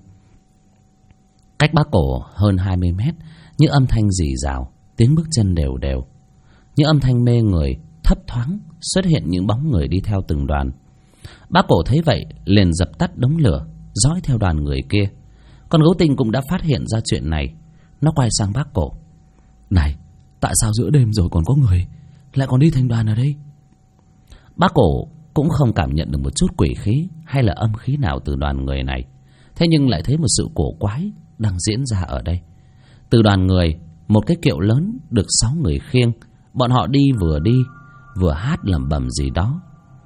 Cách bác Cổ hơn 20 mét, những âm thanh rì rào, tiếng bước chân đều đều, những âm thanh mê người. Thấp thoáng xuất hiện những bóng người đi theo từng đoàn. Bác Cổ thấy vậy liền dập tắt đống lửa, dõi theo đoàn người kia. Con gấu tinh cũng đã phát hiện ra chuyện này. Nó quay sang bác Cổ: này, tại sao giữa đêm rồi còn có người lại còn đi thành đoàn ở đây? Bác Cổ cũng không cảm nhận được một chút quỷ khí hay là âm khí nào từ đoàn người này, thế nhưng lại thấy một sự cổ quái đang diễn ra ở đây. Từ đoàn người, một cái kiệu lớn được 6 người khiêng. Bọn họ đi vừa hát lẩm bẩm gì đó.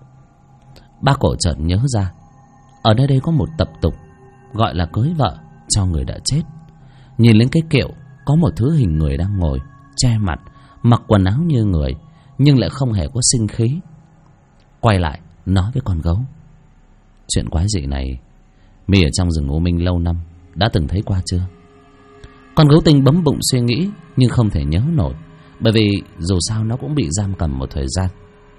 Bác Cổ chợt nhớ ra, ở đây có một tập tục gọi là cưới vợ cho người đã chết. Nhìn lên cái kiệu, có một thứ hình người đang ngồi, che mặt, mặc quần áo như người, nhưng lại không hề có sinh khí. Quay lại nói với con gấu: chuyện quái dị này mi ở trong rừng U Minh lâu năm đã từng thấy qua chưa? Con gấu tinh bấm bụng suy nghĩ nhưng không thể nhớ nổi, bởi vì dù sao nó cũng bị giam cầm một thời gian.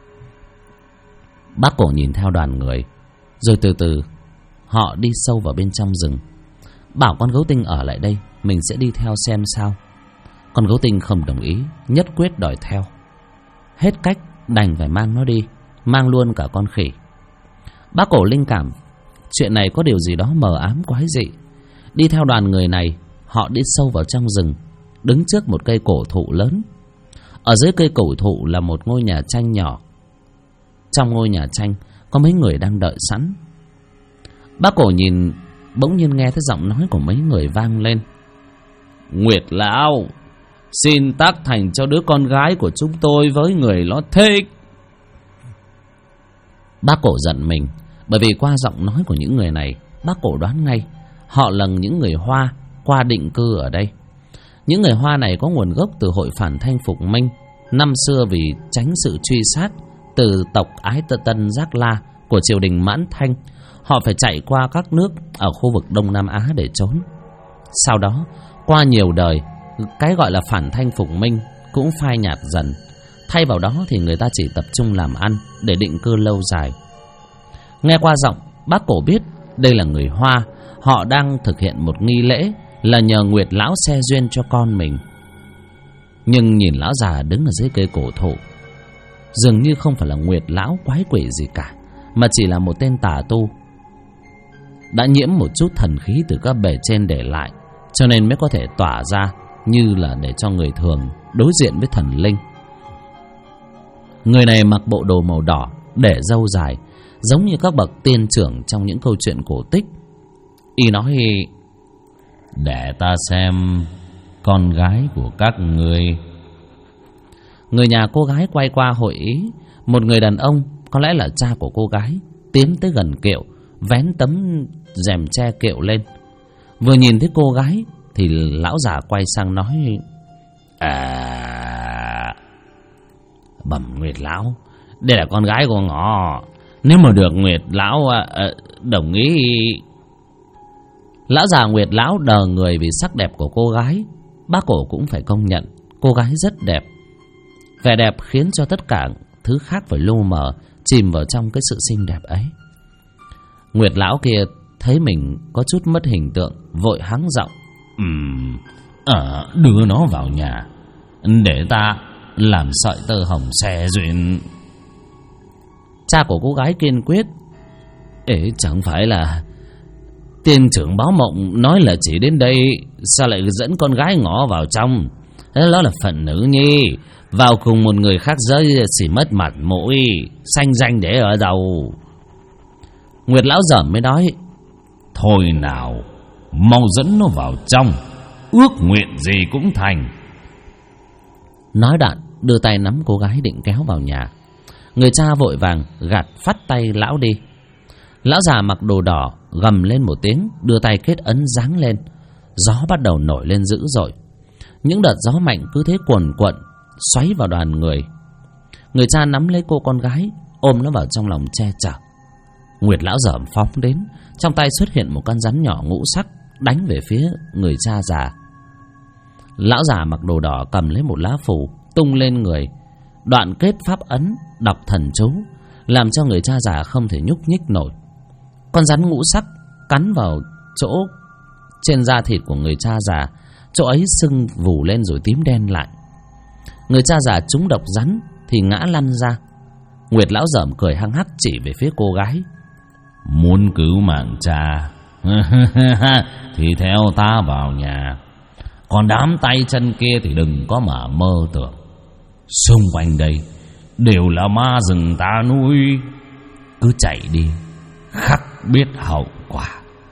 Bác Cổ nhìn theo đoàn người, rồi từ từ họ đi sâu vào bên trong rừng. Bảo con gấu tinh ở lại đây, mình sẽ đi theo xem sao. Con gấu tinh không đồng ý, nhất quyết đòi theo. Hết cách đành phải mang nó đi, mang luôn cả con khỉ. Bác Cổ linh cảm chuyện này có điều gì đó mờ ám quái dị. Đi theo đoàn người này, họ đi sâu vào trong rừng, đứng trước một cây cổ thụ lớn. Ở dưới cây cổ thụ là một ngôi nhà tranh nhỏ. Trong ngôi nhà tranh có mấy người đang đợi sẵn. Bác Cổ nhìn, bỗng nhiên nghe thấy giọng nói của mấy người vang lên: Nguyệt lão, xin tác thành cho đứa con gái của chúng tôi với người nó thích. Bác Cổ giận mình, bởi vì qua giọng nói của những người này, bác Cổ đoán ngay họ là những người Hoa qua định cư ở đây. Những người Hoa này có nguồn gốc từ hội phản thanh phục minh. Năm xưa vì tránh sự truy sát từ tộc Ái Tân Giác La của triều đình Mãn Thanh, họ phải chạy qua các nước ở khu vực Đông Nam Á để trốn. Sau đó, qua nhiều đời, cái gọi là phản thanh phục minh cũng phai nhạt dần. Thay vào đó thì người ta chỉ tập trung làm ăn để định cư lâu dài. Nghe qua giọng, bác Cổ biết đây là người Hoa. Họ đang thực hiện một nghi lễ là nhờ Nguyệt Lão xe duyên cho con mình. Nhưng nhìn lão già đứng ở dưới cây cổ thụ, dường như không phải là Nguyệt Lão quái quỷ gì cả, mà chỉ là một tên tà tu đã nhiễm một chút thần khí từ các bề trên để lại, cho nên mới có thể tỏa ra như là để cho người thường đối diện với thần linh. Người này mặc bộ đồ màu đỏ, để râu dài, giống như các bậc tiên trưởng trong những câu chuyện cổ tích. Y nói: để ta xem con gái của các ngươi. Người nhà cô gái quay qua hội ý. Một người đàn ông, có lẽ là cha của cô gái, tiến tới gần kiệu, vén tấm rèm che kiệu lên. Vừa nhìn thấy cô gái thì lão già quay sang nói: bẩm Nguyệt Lão, đây là con gái của ngọ. Nếu mà được Nguyệt Lão đồng ý. Lão già Nguyệt Lão đờ người vì sắc đẹp của cô gái. Bác Cổ cũng phải công nhận cô gái rất đẹp. Vẻ đẹp khiến cho tất cả thứ khác phải lu mờ, chìm vào trong cái sự xinh đẹp ấy. Nguyệt Lão kia thấy mình có chút mất hình tượng, vội hắng giọng: đưa nó vào nhà để ta làm sợi tơ hồng xe duyên. Cha của cô gái kiên quyết: chẳng phải là tiên trưởng báo mộng nói là chỉ đến đây, sao lại dẫn con gái ngõ vào trong? Đó là phận nữ nhi, vào cùng một người khác giới chỉ mất mặt mũi, sanh danh để ở đâu. Nguyệt Lão dởm mới nói: thôi nào, mau dẫn nó vào trong, ước nguyện gì cũng thành. Nói đoạn đưa tay nắm cô gái định kéo vào nhà. Người cha vội vàng gạt phắt tay lão đi. Lão già mặc đồ đỏ gầm lên một tiếng, đưa tay kết ấn giáng lên. Gió bắt đầu nổi lên dữ dội. Những đợt gió mạnh cứ thế cuồn cuộn xoáy vào đoàn người. Người cha nắm lấy cô con gái, ôm nó vào trong lòng che chở. Nguyệt Lão dởm phóng đến, trong tay xuất hiện một con rắn nhỏ ngũ sắc, đánh về phía người cha già. Lão già mặc đồ đỏ cầm lấy một lá phù tung lên người, đoạn kết pháp ấn, đọc thần chú, làm cho người cha già không thể nhúc nhích nổi. Con rắn ngũ sắc cắn vào chỗ trên da thịt của người cha già, chỗ ấy sưng vù lên rồi tím đen lại. Người cha già trúng độc rắn thì ngã lăn ra. Nguyệt Lão dởm cười hăng hắc chỉ về phía cô gái: muốn cứu mạng cha thì theo ta vào nhà, còn đám tay chân kia thì đừng có mà mơ tưởng. Xung quanh đây đều là ma rừng ta nuôi, cứ chạy đi, khắc biết hậu quả.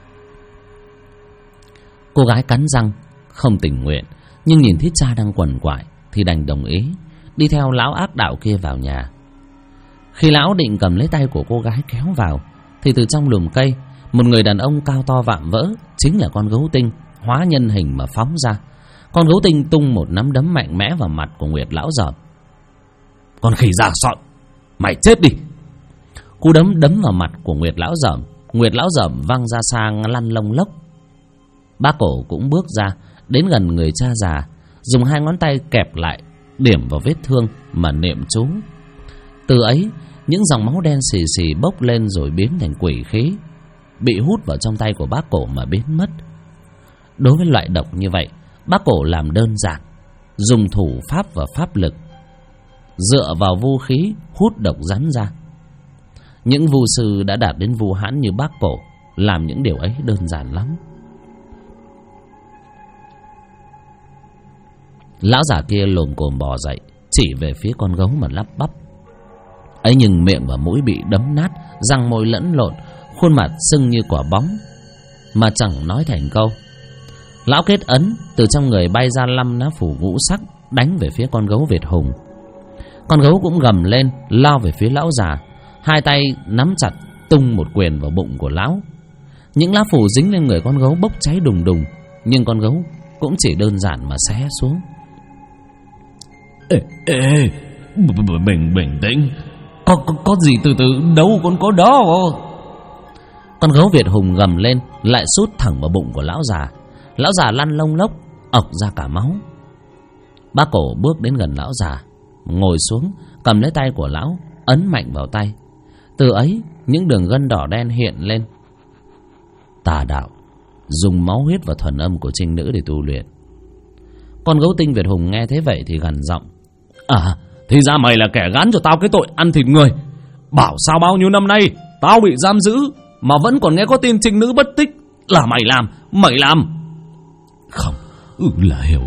Cô gái cắn răng không tình nguyện, nhưng nhìn thấy cha đang quằn quại thì đành đồng ý, đi theo lão ác đạo kia vào nhà. Khi lão định cầm lấy tay của cô gái kéo vào thì từ trong lùm cây, một người đàn ông cao to vạm vỡ, chính là con gấu tinh hóa nhân hình mà phóng ra. Con gấu tinh tung một nắm đấm mạnh mẽ vào mặt của Nguyệt Lão dởm. Con khỉ già sọn, mày chết đi! Cú đấm đấm vào mặt của Nguyệt Lão dởm, Nguyệt Lão dởm văng ra xa lăn lông lốc. Bác Cổ cũng bước ra đến gần người cha già, dùng hai ngón tay kẹp lại, điểm vào vết thương mà niệm chú. Từ ấy, những dòng máu đen xì xì bốc lên rồi biến thành quỷ khí, bị hút vào trong tay của bác Cổ mà biến mất. Đối với loại độc như vậy, bác Cổ làm đơn giản, dùng thủ pháp và pháp lực, dựa vào vu khí hút độc rắn ra. Những vu sư đã đạt đến vu hãn như bác Cổ làm những điều ấy đơn giản lắm. Lão già kia lồm cồm bò dậy, chỉ về phía con gấu mà lắp bắp. Ấy nhưng miệng và mũi bị đấm nát, răng môi lẫn lộn, khuôn mặt sưng như quả bóng, mà chẳng nói thành câu. Lão kết ấn, từ trong người bay ra 5 lá phù ngũ sắc, đánh về phía con gấu Việt hùng. Con gấu cũng gầm lên, lao về phía lão già. hai tay nắm chặt tung một quyền vào bụng của lão. Những lá phù dính lên người con gấu bốc cháy đùng đùng, nhưng con gấu cũng chỉ đơn giản mà xé xuống. Ê, bình tĩnh, có gì từ từ, đâu còn có đó. Con gấu Việt Hùng gầm lên, lại sút thẳng vào bụng của lão già. Lão già lăn lông lốc, ọc ra cả máu. Bác Cổ bước đến gần lão già, ngồi xuống, cầm lấy tay của lão, ấn mạnh vào tay. Từ ấy, những đường gân đỏ đen hiện lên. Tà đạo, dùng máu huyết và thuần âm của trinh nữ để tu luyện. Con gấu tinh Việt Hùng nghe thế vậy thì gằn giọng: Thì ra mày là kẻ gán cho tao cái tội ăn thịt người. Bảo sao bao nhiêu năm nay tao bị giam giữ mà vẫn còn nghe có tin trinh nữ bất tích. Là mày làm. Không, là hiểu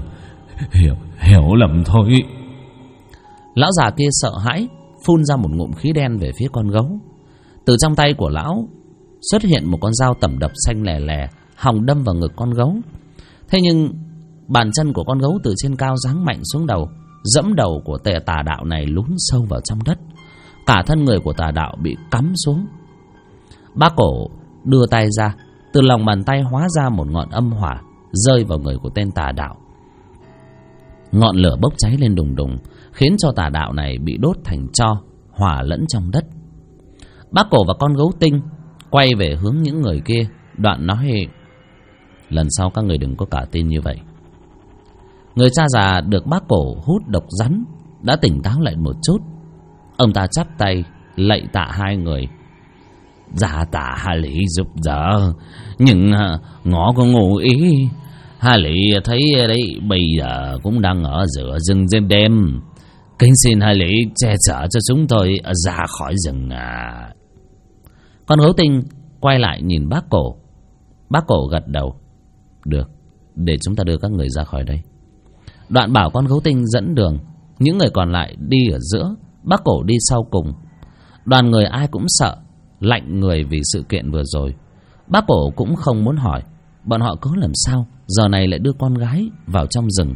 lầm thôi. Lão già kia sợ hãi, phun ra một ngụm khí đen về phía con gấu. Từ trong tay của lão xuất hiện một con dao tẩm độc xanh lè lè, hòng đâm vào ngực con gấu. Thế nhưng bàn chân của con gấu từ trên cao giáng mạnh xuống đầu, dẫm đầu của tà đạo này lún sâu vào trong đất. Cả thân người của tà đạo bị cắm xuống. Bác Cổ đưa tay ra, từ lòng bàn tay hóa ra một ngọn âm hỏa rơi vào người của tên tà đạo. Ngọn lửa bốc cháy lên đùng đùng, khiến cho tà đạo này bị đốt thành tro, hòa lẫn trong đất. Bác Cổ và con gấu tinh quay về hướng những người kia, đoạn nói: lần sau các người đừng có cả tin như vậy. Người cha già được bác Cổ hút độc rắn đã tỉnh táo lại một chút. Ông ta chắp tay lạy tạ hai người: dạ tạ Hà Lý giúp đỡ, nhưng ngõ có ngụ ý. Hà Lý thấy đấy, bây giờ cũng đang ở giữa rừng đêm đêm, kính xin Hà Lý che chở cho chúng tôi ra khỏi rừng à. Con gấu tinh quay lại nhìn bác Cổ. Bác Cổ gật đầu: được, để chúng ta đưa các người ra khỏi đây. Đoạn bảo con gấu tinh dẫn đường, những người còn lại đi ở giữa, bác Cổ đi sau cùng. Đoàn người ai cũng sợ, lạnh người vì sự kiện vừa rồi. Bác Cổ cũng không muốn hỏi bọn họ có làm sao giờ này lại đưa con gái vào trong rừng.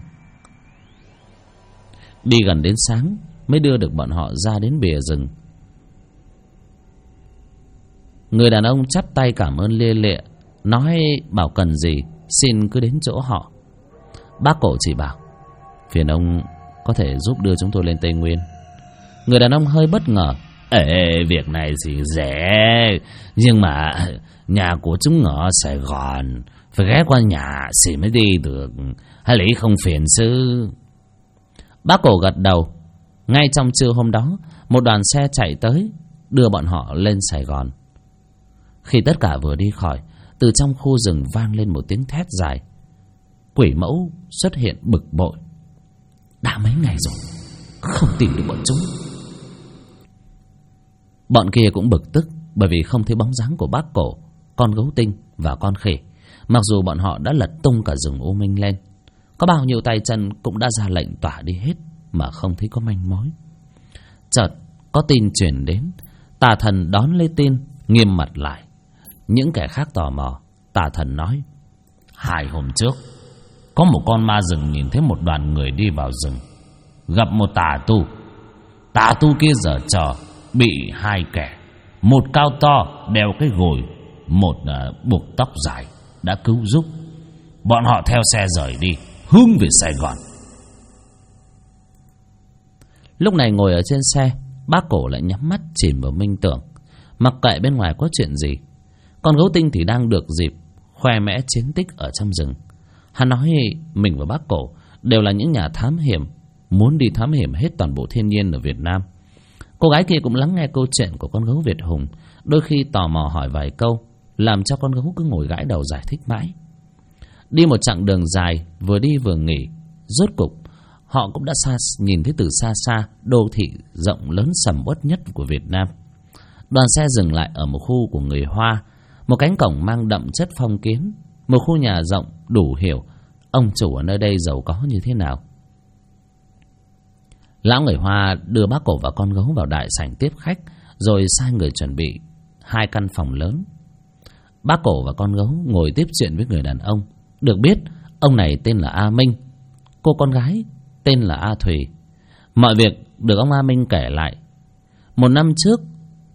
Đi gần đến sáng mới đưa được bọn họ ra đến bìa rừng. Người đàn ông chắp tay cảm ơn lia lịa, nói bảo cần gì xin cứ đến chỗ họ. Bác Cổ chỉ bảo: phiền ông có thể giúp đưa chúng tôi lên Tây Nguyên. Người đàn ông hơi bất ngờ: việc này thì dễ, nhưng mà nhà của chúng ở Sài Gòn, phải ghé qua nhà thì mới đi được. Hay Lý không phiền sư? Bác Cổ gật đầu. Ngay trong trưa hôm đó, một đoàn xe chạy tới đưa bọn họ lên Sài Gòn. Khi tất cả vừa đi khỏi, từ trong khu rừng vang lên một tiếng thét dài. Quỷ mẫu xuất hiện bực bội: đã mấy ngày rồi không tìm được bọn chúng. Bọn kia cũng bực tức bởi vì không thấy bóng dáng của bác Cổ, con gấu tinh và con khỉ. Mặc dù bọn họ đã lật tung cả rừng U Minh lên, có bao nhiêu tay chân cũng đã ra lệnh tỏa đi hết mà không thấy có manh mối. Chợt có tin truyền đến. Tà thần đón lấy tin, nghiêm mặt lại. Những kẻ khác tò mò. Tà thần nói: 2 hôm trước có một con ma rừng nhìn thấy một đoàn người đi vào rừng, gặp một tà tu. Tà tu kia giở trò, bị 2 kẻ, một cao to đeo cái gồi, một buộc tóc dài, đã cứu giúp. Bọn họ theo xe rời đi, hướng về Sài Gòn. Lúc này ngồi ở trên xe, bác Cổ lại nhắm mắt chìm vào minh tưởng, mặc kệ bên ngoài có chuyện gì. Con gấu tinh thì đang được dịp khoe mẽ chiến tích ở trong rừng. Hắn nói mình và bác Cổ đều là những nhà thám hiểm, muốn đi thám hiểm hết toàn bộ thiên nhiên ở Việt Nam. Cô gái kia cũng lắng nghe câu chuyện của con gấu Việt Hùng, đôi khi tò mò hỏi vài câu, làm cho con gấu cứ ngồi gãi đầu giải thích mãi. Đi một chặng đường dài, vừa đi vừa nghỉ, rốt cục họ cũng đã nhìn thấy từ xa xa đô thị rộng lớn sầm uất nhất của Việt Nam. Đoàn xe dừng lại ở một khu của người Hoa, một cánh cổng mang đậm chất phong kiến, một khu nhà rộng đủ hiểu ông chủ ở nơi đây giàu có như thế nào. Lão người Hoa đưa bác Cổ và con gấu vào đại sảnh tiếp khách, rồi sai người chuẩn bị 2 căn phòng lớn. Bác Cổ và con gấu ngồi tiếp chuyện với người đàn ông. Được biết ông này tên là A Minh, cô con gái tên là A Thùy. Mọi việc được ông A Minh kể lại. 1 năm trước,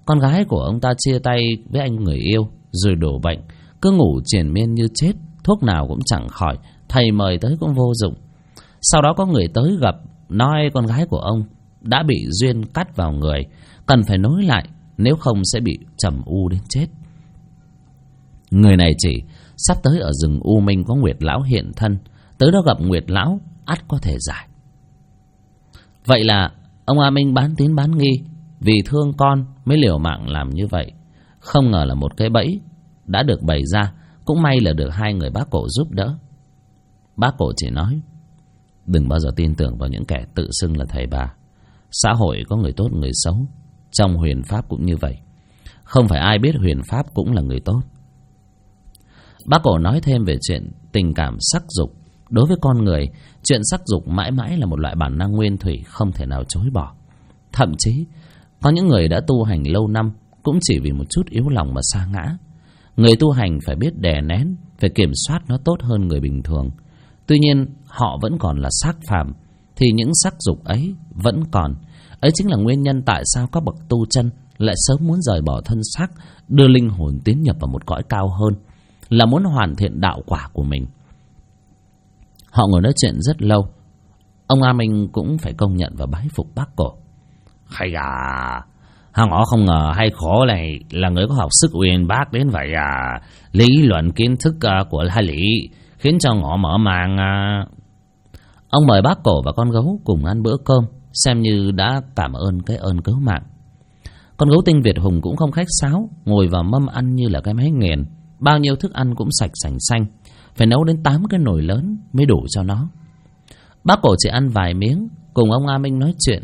Con gái của ông ta chia tay với anh người yêu rồi đổ bệnh, cứ ngủ triền miên như chết, thuốc nào cũng chẳng khỏi, thầy mời tới cũng vô dụng. Sau đó có người tới gặp, nói con gái của ông đã bị duyên cắt vào người, cần phải nối lại, nếu không sẽ bị trầm u đến chết. Người này chỉ sắp tới ở rừng U Minh có Nguyệt Lão hiện thân, tới đó gặp Nguyệt Lão ắt có thể giải. Vậy là ông A Minh bán tín bán nghi, vì thương con mới liều mạng làm như vậy. Không ngờ là một cái bẫy đã được bày ra, cũng may là được hai người bác Cổ giúp đỡ. Bác Cổ chỉ nói, đừng bao giờ tin tưởng vào những kẻ tự xưng là thầy bà. Xã hội có người tốt người xấu, trong huyền pháp cũng như vậy. Không phải ai biết huyền pháp cũng là người tốt. Bác Cổ nói thêm về chuyện tình cảm sắc dục. Đối với con người, chuyện sắc dục mãi mãi là một loại bản năng nguyên thủy không thể nào chối bỏ. Thậm chí có những người đã tu hành lâu năm cũng chỉ vì một chút yếu lòng mà sa ngã. Người tu hành phải biết đè nén, phải kiểm soát nó tốt hơn người bình thường. Tuy nhiên họ vẫn còn là xác phàm, thì những sắc dục ấy vẫn còn. Ấy chính là nguyên nhân tại sao các bậc tu chân lại sớm muốn rời bỏ thân xác, đưa linh hồn tiến nhập vào một cõi cao hơn, là muốn hoàn thiện đạo quả của mình. Họ ngồi nói chuyện rất lâu. Ông A Minh cũng phải công nhận và bái phục bác Cổ. Hay họ không ngờ hay khổ này là người có học sức uyên bác đến vậy à. Lý luận kiến thức của hai lý khiến cho họ mở màng à. Ông mời bác Cổ và con gấu cùng ăn bữa cơm, xem như đã cảm ơn cái ơn cứu mạng. Con gấu tinh Việt Hùng cũng không khách sáo, ngồi vào mâm ăn như là cái máy nghiền. Bao nhiêu thức ăn cũng sạch sành xanh, phải nấu đến 8 cái nồi lớn mới đủ cho nó. Bác Cổ chỉ ăn vài miếng, cùng ông A Minh nói chuyện.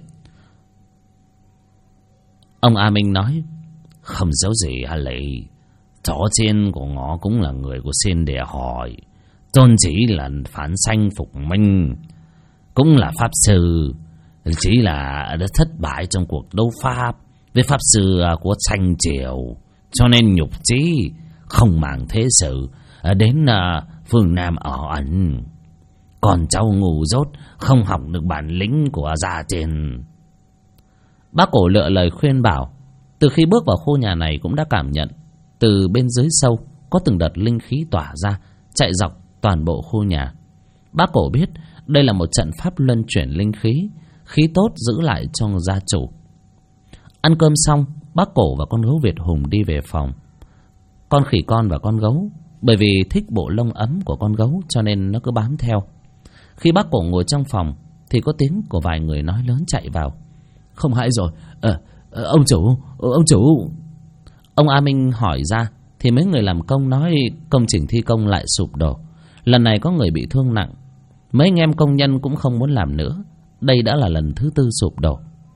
Ông A Minh nói, không giấu gì hả lị, tổ tiên của họ cũng là người của Xin Địa Hội, tôn chỉ là phản sanh phục minh, cũng là pháp sư, chỉ là đã thất bại trong cuộc đấu pháp với pháp sư của Thanh Triều, cho nên nhục chí không màng thế sự, đến phương Nam ở ẩn. Còn cháu ngu dốt không học được bản lĩnh của gia tiền. Bác Cổ lựa lời khuyên bảo. Từ khi bước vào khu nhà này cũng đã cảm nhận từ bên dưới sâu có từng đợt linh khí tỏa ra, chạy dọc toàn bộ khu nhà. Bác Cổ biết đây là một trận pháp luân chuyển linh khí, khí tốt giữ lại cho gia chủ. Ăn cơm xong, bác Cổ và con gấu Việt Hùng đi về phòng. Con khỉ con và con gấu, bởi vì thích bộ lông ấm của con gấu cho nên nó cứ bám theo. Khi bác Cổ ngồi trong phòng thì có tiếng của vài người nói lớn chạy vào. Không hay rồi, ông chủ. Ông A Minh hỏi ra thì mấy người làm công nói công trình thi công lại sụp đổ. Lần này có người bị thương nặng. Mấy anh em công nhân cũng không muốn làm nữa. Đây đã là lần thứ 4 sụp đổ.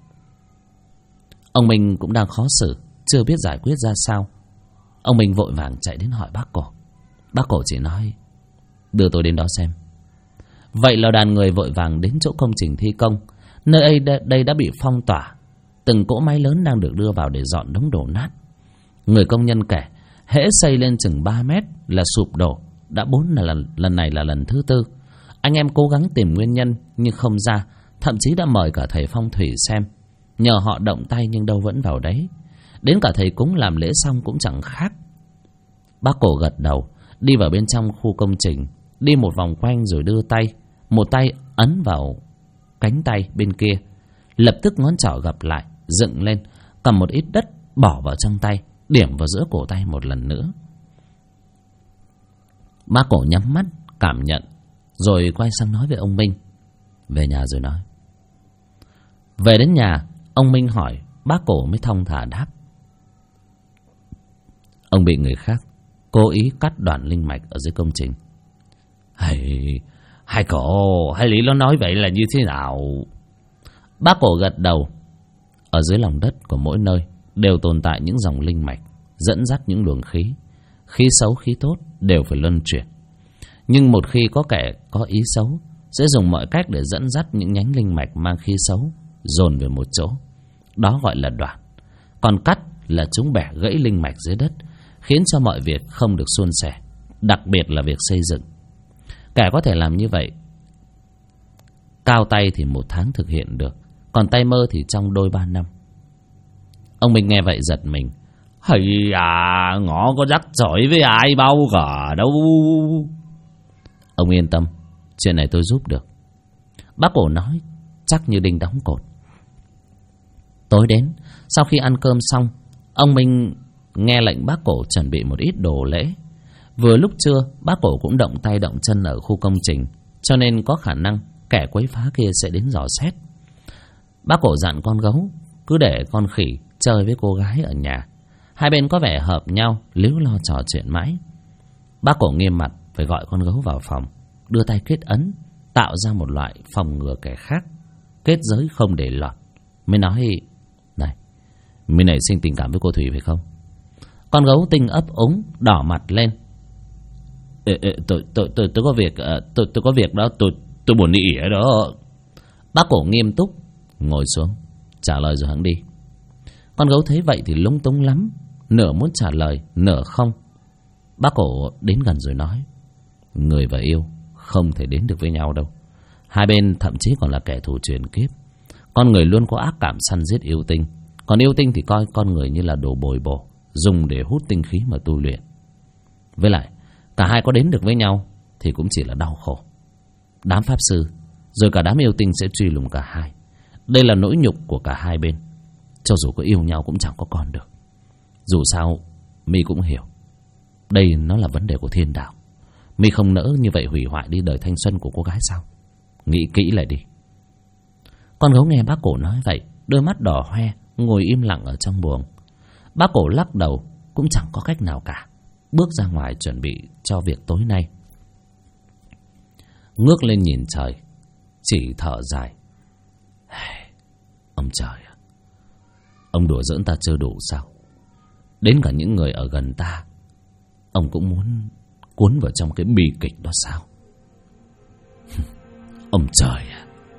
Ông Minh cũng đang khó xử, chưa biết giải quyết ra sao. Ông Minh vội vàng chạy đến hỏi bác Cổ. Bác Cổ chỉ nói, đưa tôi đến đó xem. Vậy là đoàn người vội vàng đến chỗ công trình thi công. Nơi đây đã bị phong tỏa, từng cỗ máy lớn đang được đưa vào để dọn đống đổ nát. Người công nhân kể, hễ xây lên chừng 3 mét là sụp đổ. Đã 4 lần này là lần thứ 4. Anh em cố gắng tìm nguyên nhân nhưng không ra, thậm chí đã mời cả thầy phong thủy xem, nhờ họ động tay nhưng đâu vẫn vào đấy. Đến cả thầy cúng làm lễ xong cũng chẳng khác. Bác Cổ gật đầu, đi vào bên trong khu công trình, đi một vòng quanh rồi đưa tay, một tay ấn vào cánh tay bên kia. Lập tức ngón trỏ gập lại, dựng lên, cầm một ít đất bỏ vào trong tay, điểm vào giữa cổ tay một lần nữa. Bác Cổ nhắm mắt cảm nhận, rồi quay sang nói với ông Minh. Về nhà rồi nói. Về đến nhà, ông Minh hỏi, bác Cổ mới thong thả đáp. Ông bị người khác cố ý cắt đoạn linh mạch ở dưới công trình. Hai cổ, hai lý nó nói vậy là như thế nào? Bác Cổ gật đầu. Ở dưới lòng đất của mỗi nơi đều tồn tại những dòng linh mạch dẫn dắt những luồng khí. Khí xấu khí tốt đều phải luân chuyển. Nhưng một khi có kẻ có ý xấu sẽ dùng mọi cách để dẫn dắt những nhánh linh mạch mang khí xấu dồn về một chỗ. Đó gọi là đoạn. Còn cắt là chúng bẻ gãy linh mạch dưới đất, khiến cho mọi việc không được suôn sẻ, đặc biệt là việc xây dựng. Kẻ có thể làm như vậy cao tay thì 1 tháng thực hiện được, còn tay mơ thì trong đôi 3 năm. Ông Minh nghe vậy giật mình. Hay à, ngõ có dắt chổi với ai bao cả đâu. Ông yên tâm, chuyện này tôi giúp được. Bác Cổ nói chắc như đinh đóng cột. Tối đến, sau khi ăn cơm xong, ông Minh nghe lệnh bác Cổ chuẩn bị một ít đồ lễ. Vừa lúc trưa, bác Cổ cũng động tay động chân ở khu công trình, cho nên có khả năng kẻ quấy phá kia sẽ đến dò xét. Bác Cổ dặn con gấu cứ để con khỉ chơi với cô gái ở nhà. Hai bên có vẻ hợp nhau, líu lo trò chuyện mãi. Bác Cổ nghiêm mặt phải gọi con gấu vào phòng, đưa tay kết ấn, tạo ra một loại phòng ngừa kẻ khác, kết giới không để lọt. Mới nói: này, mình nảy sinh tình cảm với cô Thủy phải không? Con gấu tinh ấp úng đỏ mặt lên. Tôi có việc, tôi có việc đó, tôi buồn ỉa đó. Bác Cổ nghiêm túc ngồi xuống trả lời rồi hẵng đi. Con gấu thấy vậy thì lúng túng lắm, nửa muốn trả lời nửa không. Bác Cổ đến gần rồi nói: người và yêu không thể đến được với nhau đâu. Hai bên thậm chí còn là kẻ thù truyền kiếp. Con người luôn có ác cảm săn giết yêu tinh, còn yêu tinh thì coi con người như là đồ bồi bổ, dùng để hút tinh khí mà tu luyện. Với lại cả hai có đến được với nhau thì cũng chỉ là đau khổ. Đám pháp sư rồi cả đám yêu tinh sẽ truy lùng cả hai. Đây là nỗi nhục của cả hai bên. Cho dù có yêu nhau cũng chẳng có con được. Dù sao mi cũng hiểu, đây nó là vấn đề của thiên đạo. Mi không nỡ như vậy hủy hoại đi đời thanh xuân của cô gái sao? Nghĩ kỹ lại đi. Con gấu nghe bác Cổ nói vậy, đôi mắt đỏ hoe, ngồi im lặng ở trong buồng. Bác Cổ lắc đầu, cũng chẳng có cách nào cả, bước ra ngoài chuẩn bị cho việc tối nay. Ngước lên nhìn trời, chỉ thở dài. Ông trời à, ông đùa giỡn ta chưa đủ sao? Đến cả những người ở gần ta ông cũng muốn cuốn vào trong cái bi kịch đó sao? Ông trời à.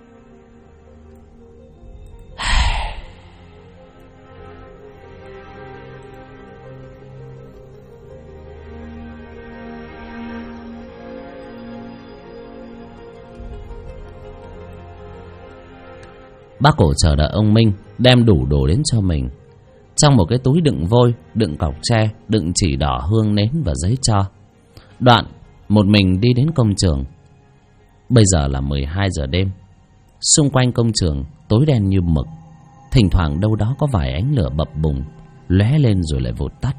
Bác Cổ chờ đợi ông Minh đem đủ đồ đến cho mình. Trong một cái túi đựng vôi, đựng cọc tre, đựng chỉ đỏ, hương nến và giấy tro. Đoạn một mình đi đến công trường. Bây giờ là 12 giờ đêm. Xung quanh công trường tối đen như mực. Thỉnh thoảng đâu đó có vài ánh lửa bập bùng, lóe lên rồi lại vụt tắt.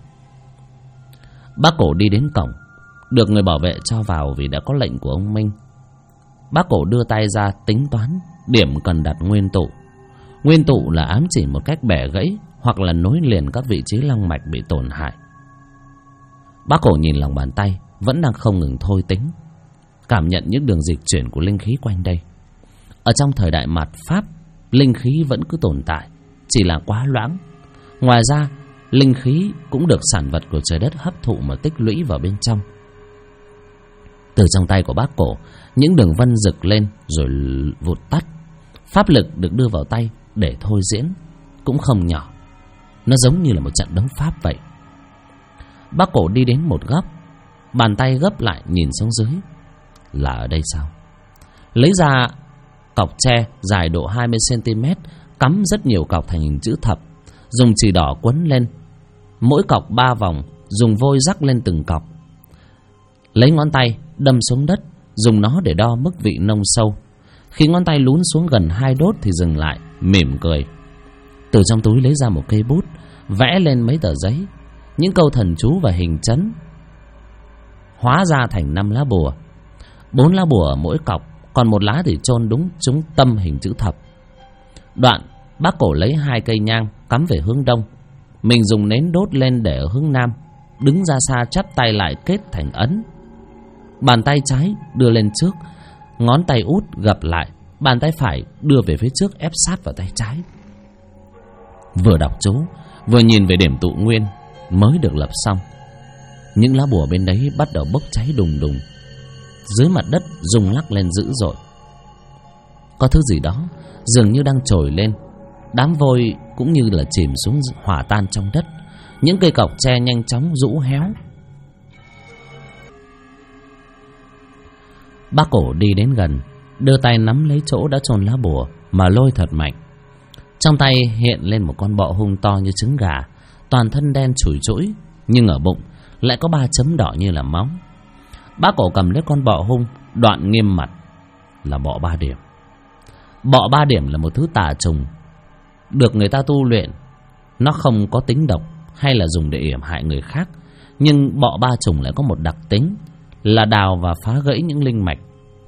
Bác Cổ đi đến cổng, được người bảo vệ cho vào vì đã có lệnh của ông Minh. Bác Cổ đưa tay ra tính toán điểm cần đặt nguyên tụ. Nguyên tụ là ám chỉ một cách bẻ gãy hoặc là nối liền các vị trí long mạch bị tổn hại. Bác Cổ nhìn lòng bàn tay vẫn đang không ngừng thôi tính, cảm nhận những đường dịch chuyển của linh khí quanh đây. Ở trong thời đại mạt Pháp, linh khí vẫn cứ tồn tại, chỉ là quá loãng. Ngoài ra, linh khí cũng được sản vật của trời đất hấp thụ mà tích lũy vào bên trong. Từ trong tay của bác Cổ, những đường vân rực lên rồi vụt tắt. Pháp lực được đưa vào tay để thôi diễn cũng không nhỏ. Nó giống như là một trận đấu pháp vậy. Bác Cổ đi đến một góc, bàn tay gấp lại nhìn xuống dưới. Là ở đây sao? Lấy ra cọc tre dài độ 20cm, cắm rất nhiều cọc thành hình chữ thập, dùng chì đỏ quấn lên. Mỗi cọc 3 vòng, dùng vôi rắc lên từng cọc. Lấy ngón tay đâm xuống đất, dùng nó để đo mức vị nông sâu. Khi ngón tay lún xuống gần 2 đốt thì dừng lại, mỉm cười. Từ trong túi lấy ra một cây bút, vẽ lên mấy tờ giấy, những câu thần chú và hình chấn, hóa ra thành 5 lá bùa. 4 lá bùa ở mỗi cọc, còn 1 lá thì chôn đúng trúng tâm hình chữ thập. Đoạn bác Cổ lấy 2 cây nhang cắm về hướng đông, mình dùng nến đốt lên để ở hướng nam, đứng ra xa chắp tay lại kết thành ấn. Bàn tay trái đưa lên trước, ngón tay út gập lại, bàn tay phải đưa về phía trước ép sát vào tay trái. Vừa đọc chú, vừa nhìn về điểm tụ nguyên mới được lập xong. Những lá bùa bên đấy bắt đầu bốc cháy đùng đùng. Dưới mặt đất rung lắc lên dữ dội. Có thứ gì đó dường như đang trồi lên. Đám vôi cũng như là chìm xuống hỏa tan trong đất. Những cây cọc tre nhanh chóng rũ héo. Bác Cổ đi đến gần, đưa tay nắm lấy chỗ đã chôn lá bùa mà lôi thật mạnh. Trong tay hiện lên một con bọ hung to như trứng gà, toàn thân đen chùi chũi, nhưng ở bụng lại có 3 chấm đỏ như là máu. Bác Cổ cầm lấy con bọ hung, đoạn nghiêm mặt: là bọ 3 điểm. Bọ 3 điểm là một thứ tà trùng được người ta tu luyện. Nó không có tính độc hay là dùng để yểm hại người khác, nhưng bọ 3 trùng lại có một đặc tính là đào và phá gãy những linh mạch.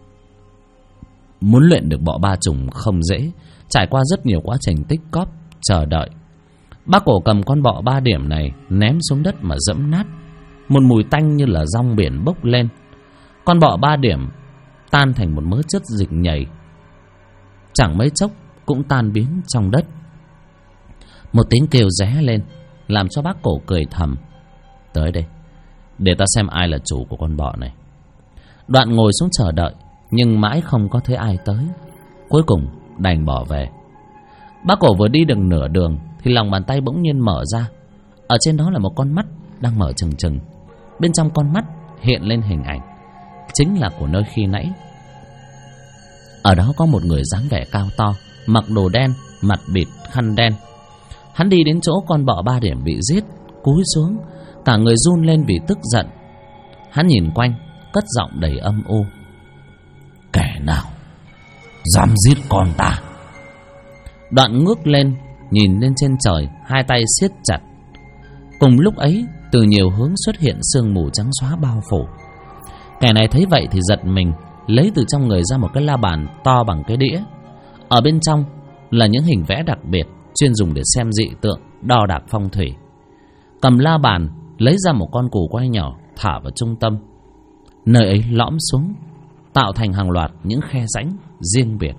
Muốn luyện được bọ 3 trùng không dễ, trải qua rất nhiều quá trình tích cóp, chờ đợi. Bác Cổ cầm con bọ 3 điểm này ném xuống đất mà dẫm nát. Một mùi tanh như là rong biển bốc lên. Con bọ 3 điểm tan thành một mớ chất dịch nhầy, chẳng mấy chốc cũng tan biến trong đất. Một tiếng kêu ré lên làm cho bác Cổ cười thầm: tới đây, để ta xem ai là chủ của con bọ này. Đoạn ngồi xuống chờ đợi, nhưng mãi không có thấy ai tới. Cuối cùng đành bỏ về. Bác Cổ vừa đi được nửa đường thì lòng bàn tay bỗng nhiên mở ra. Ở trên đó là một con mắt đang mở trừng trừng. Bên trong con mắt hiện lên hình ảnh chính là của nơi khi nãy. Ở đó có một người dáng vẻ cao to, mặc đồ đen, mặt bịt khăn đen. Hắn đi đến chỗ con bọ 3 điểm bị giết, cúi xuống, cả người run lên vì tức giận. Hắn nhìn quanh, cất giọng đầy âm u: kẻ nào dám giết con ta? Đoạn ngước lên, nhìn lên trên trời, hai tay siết chặt. Cùng lúc ấy, từ nhiều hướng xuất hiện sương mù trắng xóa bao phủ. Kẻ này thấy vậy thì giật mình, lấy từ trong người ra một cái la bàn to bằng cái đĩa. Ở bên trong là những hình vẽ đặc biệt chuyên dùng để xem dị tượng, đo đạc phong thủy. Cầm la bàn, lấy ra một con củ quay nhỏ, thả vào trung tâm. Nơi ấy lõm xuống, tạo thành hàng loạt những khe rãnh riêng biệt.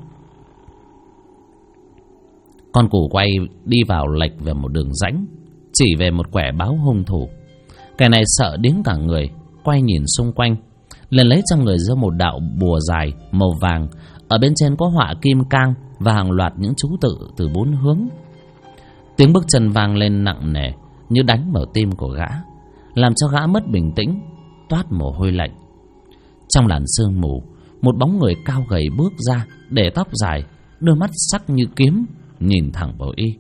Con củ quay đi vào lệch về một đường rãnh, chỉ về một quẻ báo hung thủ. Kẻ này sợ đến cả người, quay nhìn xung quanh, liền lấy trong người ra một đạo bùa dài màu vàng. Ở bên trên có họa kim cang và hàng loạt những chú tự từ 4 hướng. Tiếng bước chân vang lên nặng nề như đánh vào tim của gã, làm cho gã mất bình tĩnh, toát mồ hôi lạnh. Trong làn sương mù, một bóng người cao gầy bước ra, để tóc dài, đôi mắt sắc như kiếm, nhìn thẳng vào y.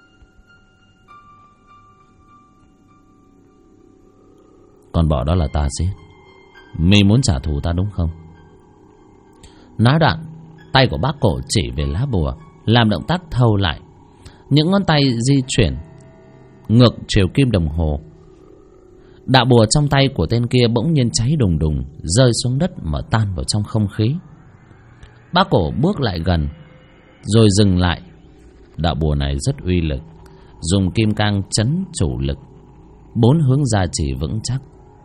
Con bọ đó là ta giết, mi muốn trả thù ta đúng không? Nói đoạn, tay của bác Cổ chỉ về lá bùa, làm động tác thâu lại. Những ngón tay di chuyển ngược chiều kim đồng hồ. Đạo bùa trong tay của tên kia bỗng nhiên cháy đùng đùng, rơi xuống đất mà tan vào trong không khí. Bác Cổ bước lại gần, rồi dừng lại. Đạo bùa này rất uy lực, dùng kim cang chấn chủ lực, 4 hướng gia trì vững chắc.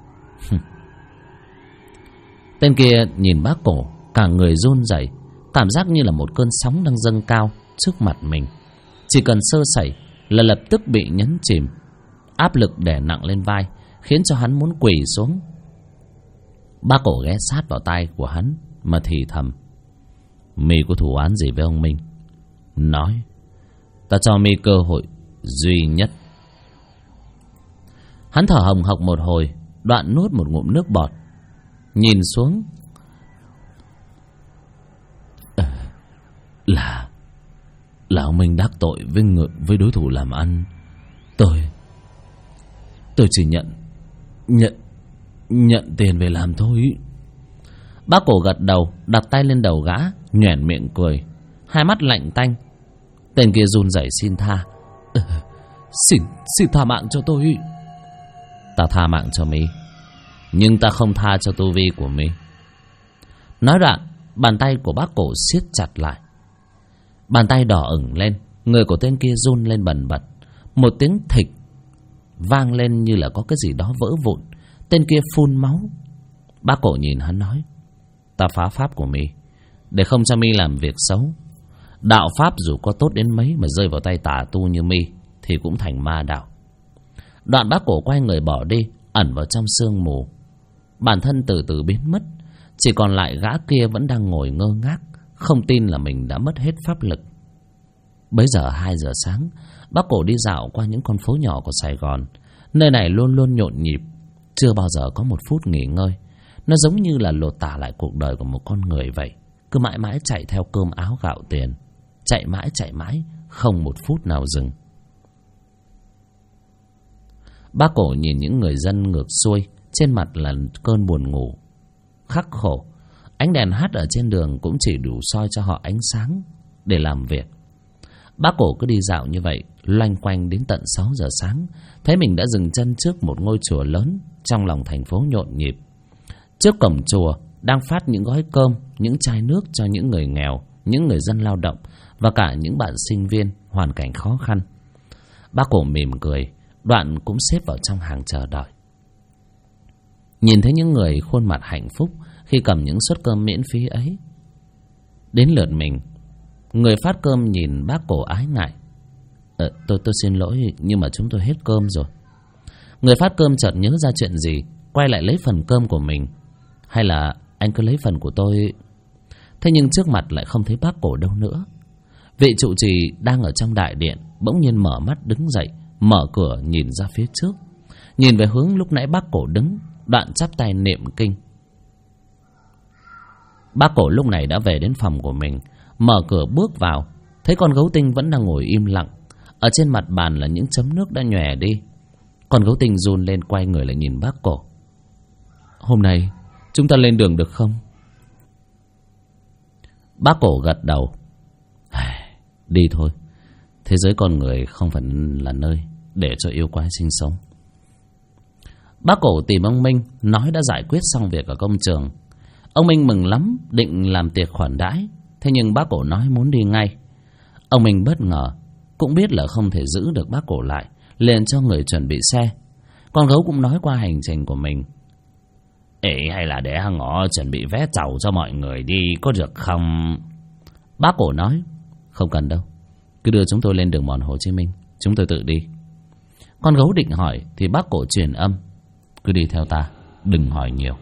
Tên kia nhìn bác Cổ, cả người run rẩy, cảm giác như là một cơn sóng đang dâng cao trước mặt mình. Chỉ cần sơ sẩy là lập tức bị nhấn chìm. Áp lực đè nặng lên vai, khiến cho hắn muốn quỳ xuống. Bác Cổ ghé sát vào tai của hắn mà thì thầm: mi có thù oán gì với ông Minh? Nói, ta cho mi cơ hội duy nhất. Hắn thở hồng hộc một hồi, đoạn nuốt một ngụm nước bọt, nhìn xuống. Là ông Minh đắc tội với đối thủ làm ăn. Tôi chỉ nhận tiền về làm thôi. Bác Cổ gật đầu, đặt tay lên đầu gã, nhoẻn miệng cười, hai mắt lạnh tanh. Tên kia run rẩy xin tha. Xin tha mạng cho tôi. Ta tha mạng cho mi, nhưng ta không tha cho tu vi của mi. Nói đoạn, bàn tay của bác Cổ siết chặt lại. Bàn tay đỏ ửng lên, người của tên kia run lên bần bật. Một tiếng thịch vang lên như là có cái gì đó vỡ vụn. Tên kia phun máu. Bác Cổ nhìn hắn nói: ta phá pháp của mi để không cho mi làm việc xấu. Đạo pháp dù có tốt đến mấy mà rơi vào tay tà tu như mi thì cũng thành ma đạo. Đoạn bác Cổ quay người bỏ đi, ẩn vào trong sương mù. Bản thân từ từ biến mất, chỉ còn lại gã kia vẫn đang ngồi ngơ ngác, không tin là mình đã mất hết pháp lực. Bấy giờ 2 giờ sáng, bác Cổ đi dạo qua những con phố nhỏ của Sài Gòn. Nơi này luôn luôn nhộn nhịp, chưa bao giờ có một phút nghỉ ngơi. Nó giống như là lột tả lại cuộc đời của một con người vậy, cứ mãi mãi chạy theo cơm áo gạo tiền, chạy mãi, không một phút nào dừng. Bác Cổ nhìn những người dân ngược xuôi, trên mặt là cơn buồn ngủ khắc khổ. Ánh đèn hắt ở trên đường cũng chỉ đủ soi cho họ ánh sáng để làm việc. Bác Cổ cứ đi dạo như vậy, loanh quanh đến tận 6 giờ sáng, thấy mình đã dừng chân trước một ngôi chùa lớn trong lòng thành phố nhộn nhịp. Trước cổng chùa đang phát những gói cơm, những chai nước cho những người nghèo, những người dân lao động và cả những bạn sinh viên hoàn cảnh khó khăn. Bác Cổ mỉm cười, đoạn cũng xếp vào trong hàng chờ đợi. Nhìn thấy những người khuôn mặt hạnh phúc khi cầm những suất cơm miễn phí ấy. Đến lượt mình, người phát cơm nhìn bác Cổ ái ngại. Tôi xin lỗi, nhưng mà chúng tôi hết cơm rồi. Người phát cơm chợt nhớ ra chuyện gì, quay lại lấy phần cơm của mình. Hay là anh cứ lấy phần của tôi? Thế nhưng trước mặt lại không thấy bác Cổ đâu nữa. Vị trụ trì đang ở trong đại điện bỗng nhiên mở mắt đứng dậy, mở cửa nhìn ra phía trước, nhìn về hướng lúc nãy bác Cổ đứng, đoạn chắp tay niệm kinh. Bác Cổ lúc này đã về đến phòng của mình, mở cửa bước vào, thấy con gấu tinh vẫn đang ngồi im lặng. Ở trên mặt bàn là những chấm nước đã nhòe đi. Con gấu tinh run lên, quay người lại nhìn bác Cổ. Hôm nay chúng ta lên đường được không? Bác Cổ gật đầu. Đi thôi. Thế giới con người không phải là nơi để cho yêu quái sinh sống. Bác Cổ tìm ông Minh, nói đã giải quyết xong việc ở công trường. Ông Minh mừng lắm, định làm tiệc khoản đãi. Thế nhưng bác Cổ nói muốn đi ngay. Ông Minh bất ngờ, cũng biết là không thể giữ được bác Cổ lại, liền cho người chuẩn bị xe. Con gấu cũng nói qua hành trình của mình. Hay là để Ngọ chuẩn bị vé tàu cho mọi người đi, có được không? Bác Cổ nói, không cần đâu, cứ đưa chúng tôi lên đường mòn Hồ Chí Minh, chúng tôi tự đi. Con gấu định hỏi thì bác Cổ truyền âm, cứ đi theo ta, đừng hỏi nhiều.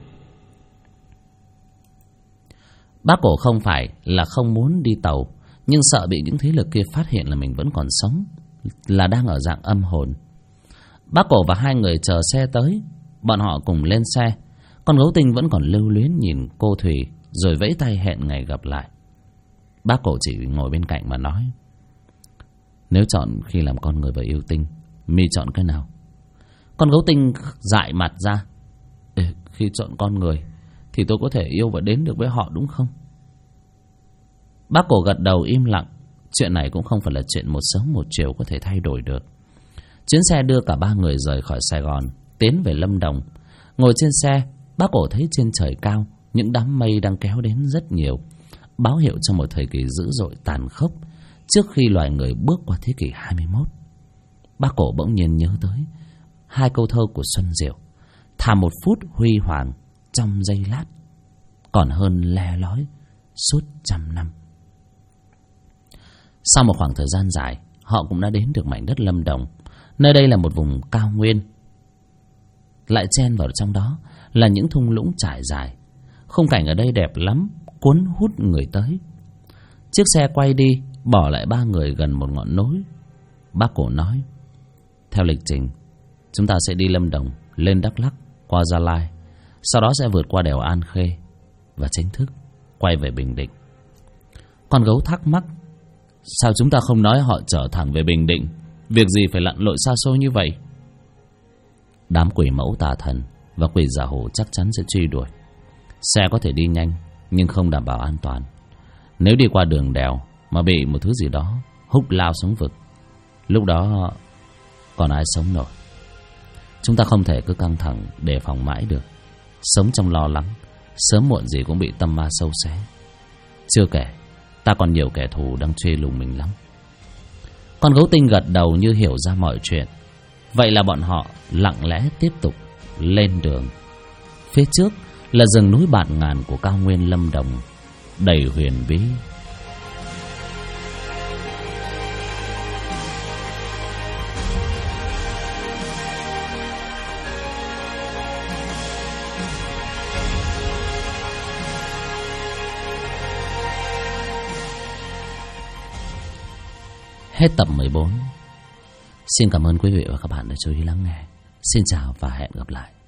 Bác Cổ không phải là không muốn đi tàu, nhưng sợ bị những thế lực kia phát hiện là mình vẫn còn sống, là đang ở dạng âm hồn. Bác Cổ và hai người chờ xe tới, bọn họ cùng lên xe. Con gấu tinh vẫn còn lưu luyến nhìn cô Thùy, rồi vẫy tay hẹn ngày gặp lại. Bác Cổ chỉ ngồi bên cạnh mà nói, nếu chọn khi làm con người và yêu tinh, mi chọn cái nào? Con gấu tinh dại mặt ra, khi chọn con người thì tôi có thể yêu và đến được với họ đúng không? Bác Cổ gật đầu im lặng. Chuyện này cũng không phải là chuyện một sớm một chiều có thể thay đổi được. Chuyến xe đưa cả ba người rời khỏi Sài Gòn, tiến về Lâm Đồng. Ngồi trên xe, bác Cổ thấy trên trời cao những đám mây đang kéo đến rất nhiều, báo hiệu cho một thời kỳ dữ dội tàn khốc trước khi loài người bước qua thế kỷ 21. Bác Cổ bỗng nhiên nhớ tới hai câu thơ của Xuân Diệu: thà một phút huy hoàng trong giây lát, còn hơn le lói suốt 100 năm. Sau một khoảng thời gian dài, họ cũng đã đến được mảnh đất Lâm Đồng. Nơi đây là một vùng cao nguyên, lại chen vào trong đó là những thung lũng trải dài. Khung cảnh ở đây đẹp lắm, cuốn hút người tới. Chiếc xe quay đi, bỏ lại ba người gần một ngọn núi. Bác Cổ nói, theo lịch trình, chúng ta sẽ đi Lâm Đồng, lên Đắk Lắk, qua Gia Lai, sau đó sẽ vượt qua đèo An Khê và chính thức quay về Bình Định. Con gấu thắc mắc, sao chúng ta không nói họ trở thẳng về Bình Định? Việc gì phải lặn lội xa xôi như vậy? Đám quỷ mẫu tà thần và quỷ giả hổ chắc chắn sẽ truy đuổi. Xe có thể đi nhanh nhưng không đảm bảo an toàn. Nếu đi qua đường đèo mà bị một thứ gì đó húc lao xuống vực, lúc đó còn ai sống nổi. Chúng ta không thể cứ căng thẳng đề phòng mãi được. Sống trong lo lắng, sớm muộn gì cũng bị tâm ma sâu xé. Chưa kể, ta còn nhiều kẻ thù đang truy lùng mình lắm. Con gấu tinh gật đầu như hiểu ra mọi chuyện. Vậy là bọn họ lặng lẽ tiếp tục lên đường. Phía trước là rừng núi bạt ngàn của cao nguyên Lâm Đồng, đầy huyền bí. Hết tập 14. Xin cảm ơn quý vị và các bạn đã chú ý lắng nghe. Xin chào và hẹn gặp lại.